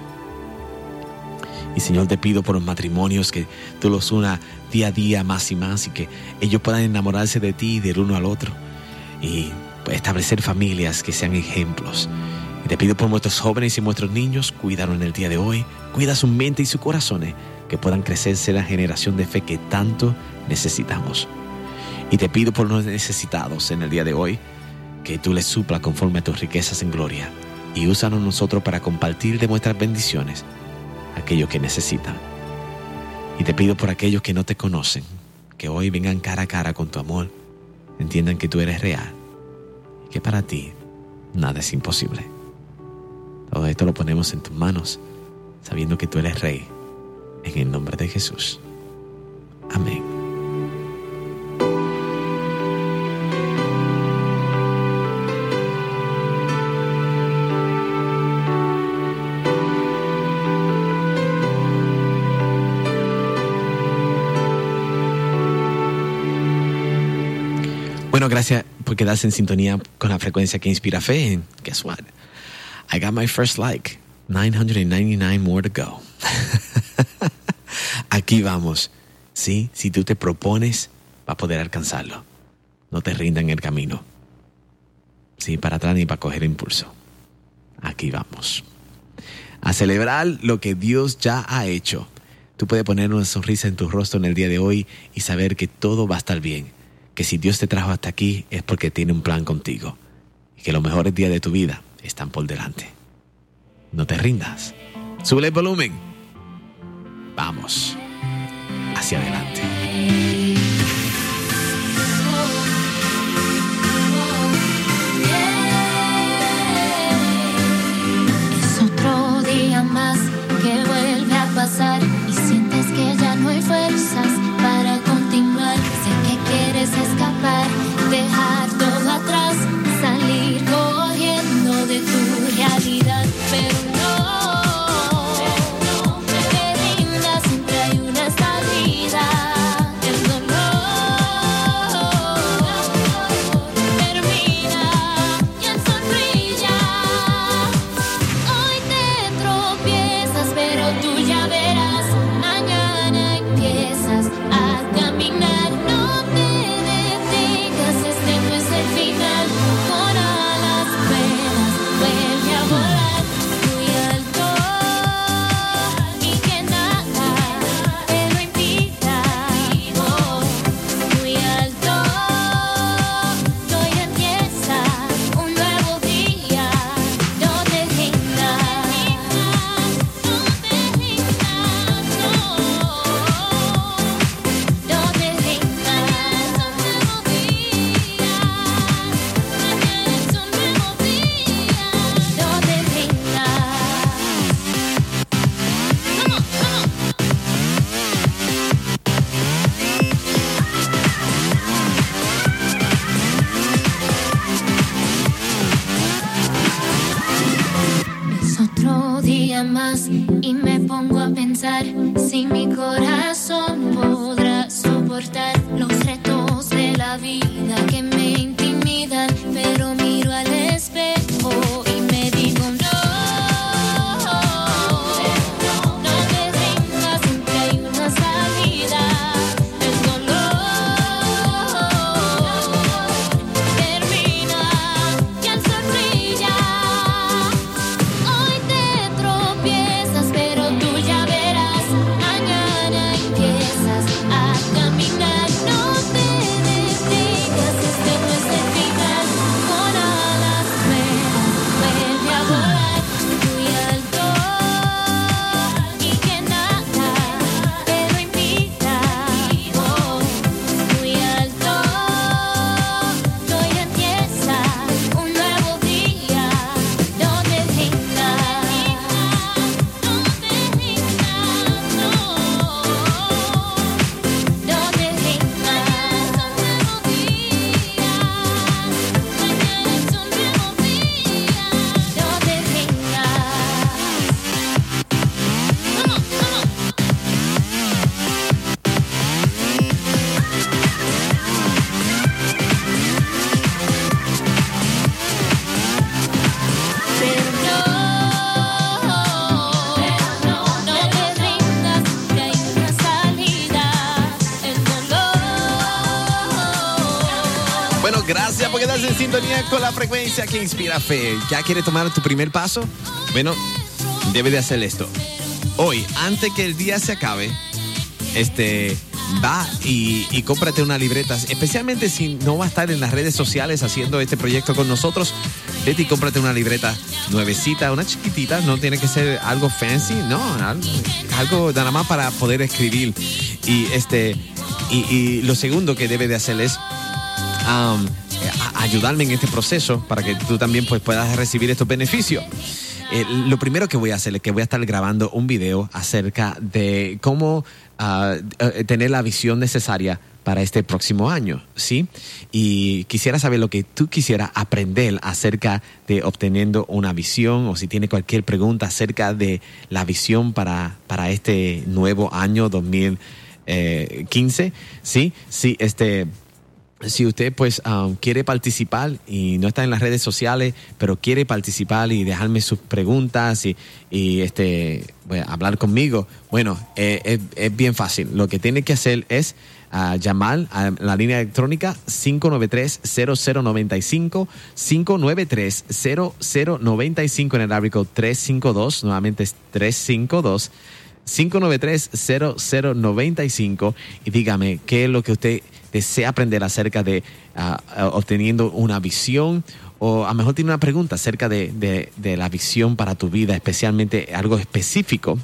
Y Señor, te pido por los matrimonios que tú los unas día a día más y más y que ellos puedan enamorarse de ti y del uno al otro y pues, establecer familias que sean ejemplos. Y te pido por nuestros jóvenes y nuestros niños, cuídalos en el día de hoy, cuida su mente y sus corazones, que puedan crecerse la generación de fe que tanto necesitamos. Y te pido por los necesitados en el día de hoy, que tú les suplas conforme a tus riquezas en gloria y úsanos nosotros para compartir de nuestras bendiciones a aquellos que necesitan. Y te pido por aquellos que no te conocen, que hoy vengan cara a cara con tu amor, entiendan que tú eres real y que para ti nada es imposible. Todo esto lo ponemos en tus manos, sabiendo que tú eres Rey, en el nombre de Jesús. Amén. Bueno, gracias por quedarse en sintonía con la frecuencia que inspira fe. And guess what? I got my first like. nine hundred ninety-nine more to go. Aquí vamos. Sí, si tú te propones, vas a poder alcanzarlo. No te rindas en el camino. Sí, para atrás ni para coger impulso. Aquí vamos. A celebrar lo que Dios ya ha hecho. Tú puedes poner una sonrisa en tu rostro en el día de hoy y saber que todo va a estar bien. Que si Dios te trajo hasta aquí es porque tiene un plan contigo. Y que los mejores días de tu vida están por delante. No te rindas. Sube el volumen. Vamos hacia adelante. Es otro día más que vuelve a pasar y sientes que ya no hay fuerzas para continuar. Sé que quieres escapar, dejar todo atrás, salir corriendo. amigo, gracias porque estás en sintonía con la frecuencia que inspira fe. ¿Ya quieres tomar tu primer paso? Bueno, debes de hacer esto. Hoy, antes que el día se acabe, este, va y, y cómprate una libreta. Especialmente si no va a estar en las redes sociales haciendo este proyecto con nosotros, vete y cómprate una libreta nuevecita, una chiquitita. No tiene que ser algo fancy, no, algo, algo nada más para poder escribir. Y este... Y, y lo segundo que debe de hacer es um, a, ayudarme en este proceso para que tú también pues, puedas recibir estos beneficios. Eh, lo primero que voy a hacer es que voy a estar grabando un video acerca de cómo uh, tener la visión necesaria para este próximo año, ¿sí? Y quisiera saber lo que tú quisieras aprender acerca de obteniendo una visión, o si tiene cualquier pregunta acerca de la visión para, para este nuevo año dos mil quince, sí, sí, este, si usted pues um, quiere participar y no está en las redes sociales, pero quiere participar y dejarme sus preguntas y, y este, bueno, hablar conmigo, bueno, eh, es, es bien fácil. Lo que tiene que hacer es uh, llamar a la línea electrónica cinco nueve tres, cero cero nueve cinco, cinco nueve tres, cero cero nueve cinco en el área tres cinco dos, nuevamente es tres cinco dos, cinco nueve tres, cero cero nueve cinco, y dígame qué es lo que usted desea aprender acerca de uh, uh, obteniendo una visión, o a lo mejor tiene una pregunta acerca de, de, de la visión para tu vida, especialmente algo específico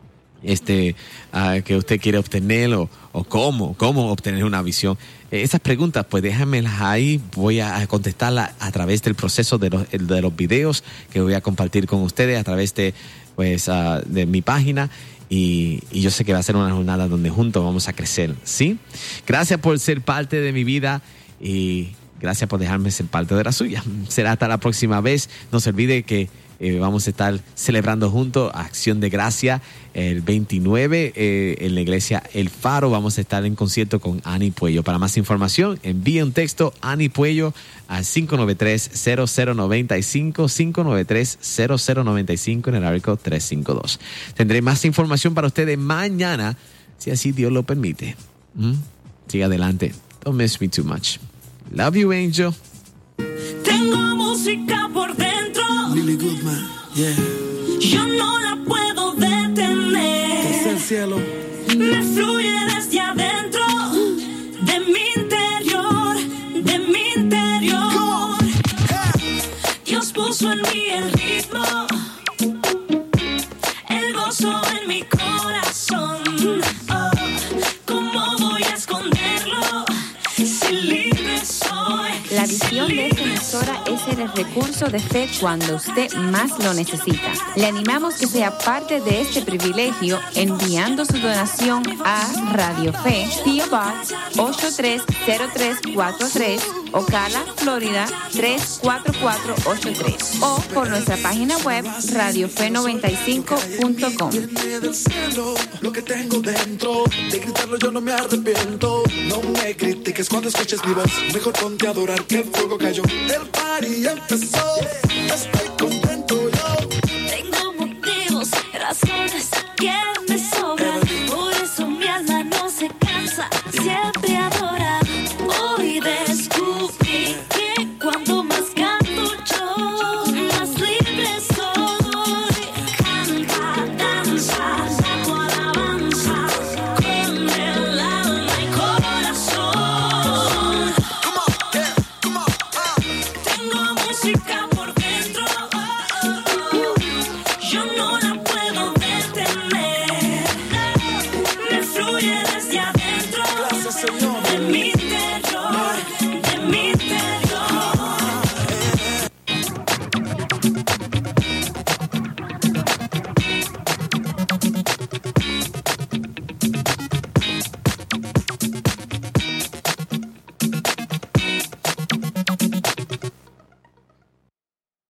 este, uh, que usted quiere obtener, o, o cómo, cómo obtener una visión. Eh, esas preguntas, pues déjamelas ahí, voy a contestarlas a través del proceso de los, de los videos que voy a compartir con ustedes a través de, pues, uh, de mi página. Y, y yo sé que va a ser una jornada donde juntos vamos a crecer, ¿sí? Gracias por ser parte de mi vida y gracias por dejarme ser parte de la suya. Será hasta la próxima vez. No se olvide que eh, vamos a estar celebrando juntos Acción de Gracia el veintinueve eh, en la iglesia El Faro. Vamos a estar en concierto con Ani Puello. Para más información, envíe un texto Ani Puello al cinco nueve tres, cero cero nueve cinco, cinco nueve tres, cero cero nueve cinco en el área tres cinco dos. Tendré más información para ustedes mañana, si así Dios lo permite. ¿Mm? Siga adelante. Don't miss me too much. Love you, Angel. Tengo música por dentro. Lily Goodman, yeah. Yo no la puedo detener. Desde el cielo. Me fluye desde adentro, de mi interior, de mi interior. Dios puso en mí el ritmo, el gozo en mi corazón. Oh, ¿cómo voy a esconderlo si libre soy? La visión de esta emisora es ser el recurso de fe cuando usted más lo necesita. Le animamos que sea parte de este privilegio enviando su donación a Radio Fe, P O Box ocho tres cero tres cuatro tres, Ocala, Florida tres cuatro cuatro ocho tres, o por nuestra página web radio fe noventa y cinco punto com. Viene del cielo lo que tengo dentro, de gritarlo yo no me arrepiento. No me critiques cuando escuches mi voz, mejor ponte a adorar que el fuego cayó. El party empezó, estoy contento yo. Tengo motivos, razones que me sobran, por eso mi alma no se cansa. Siempre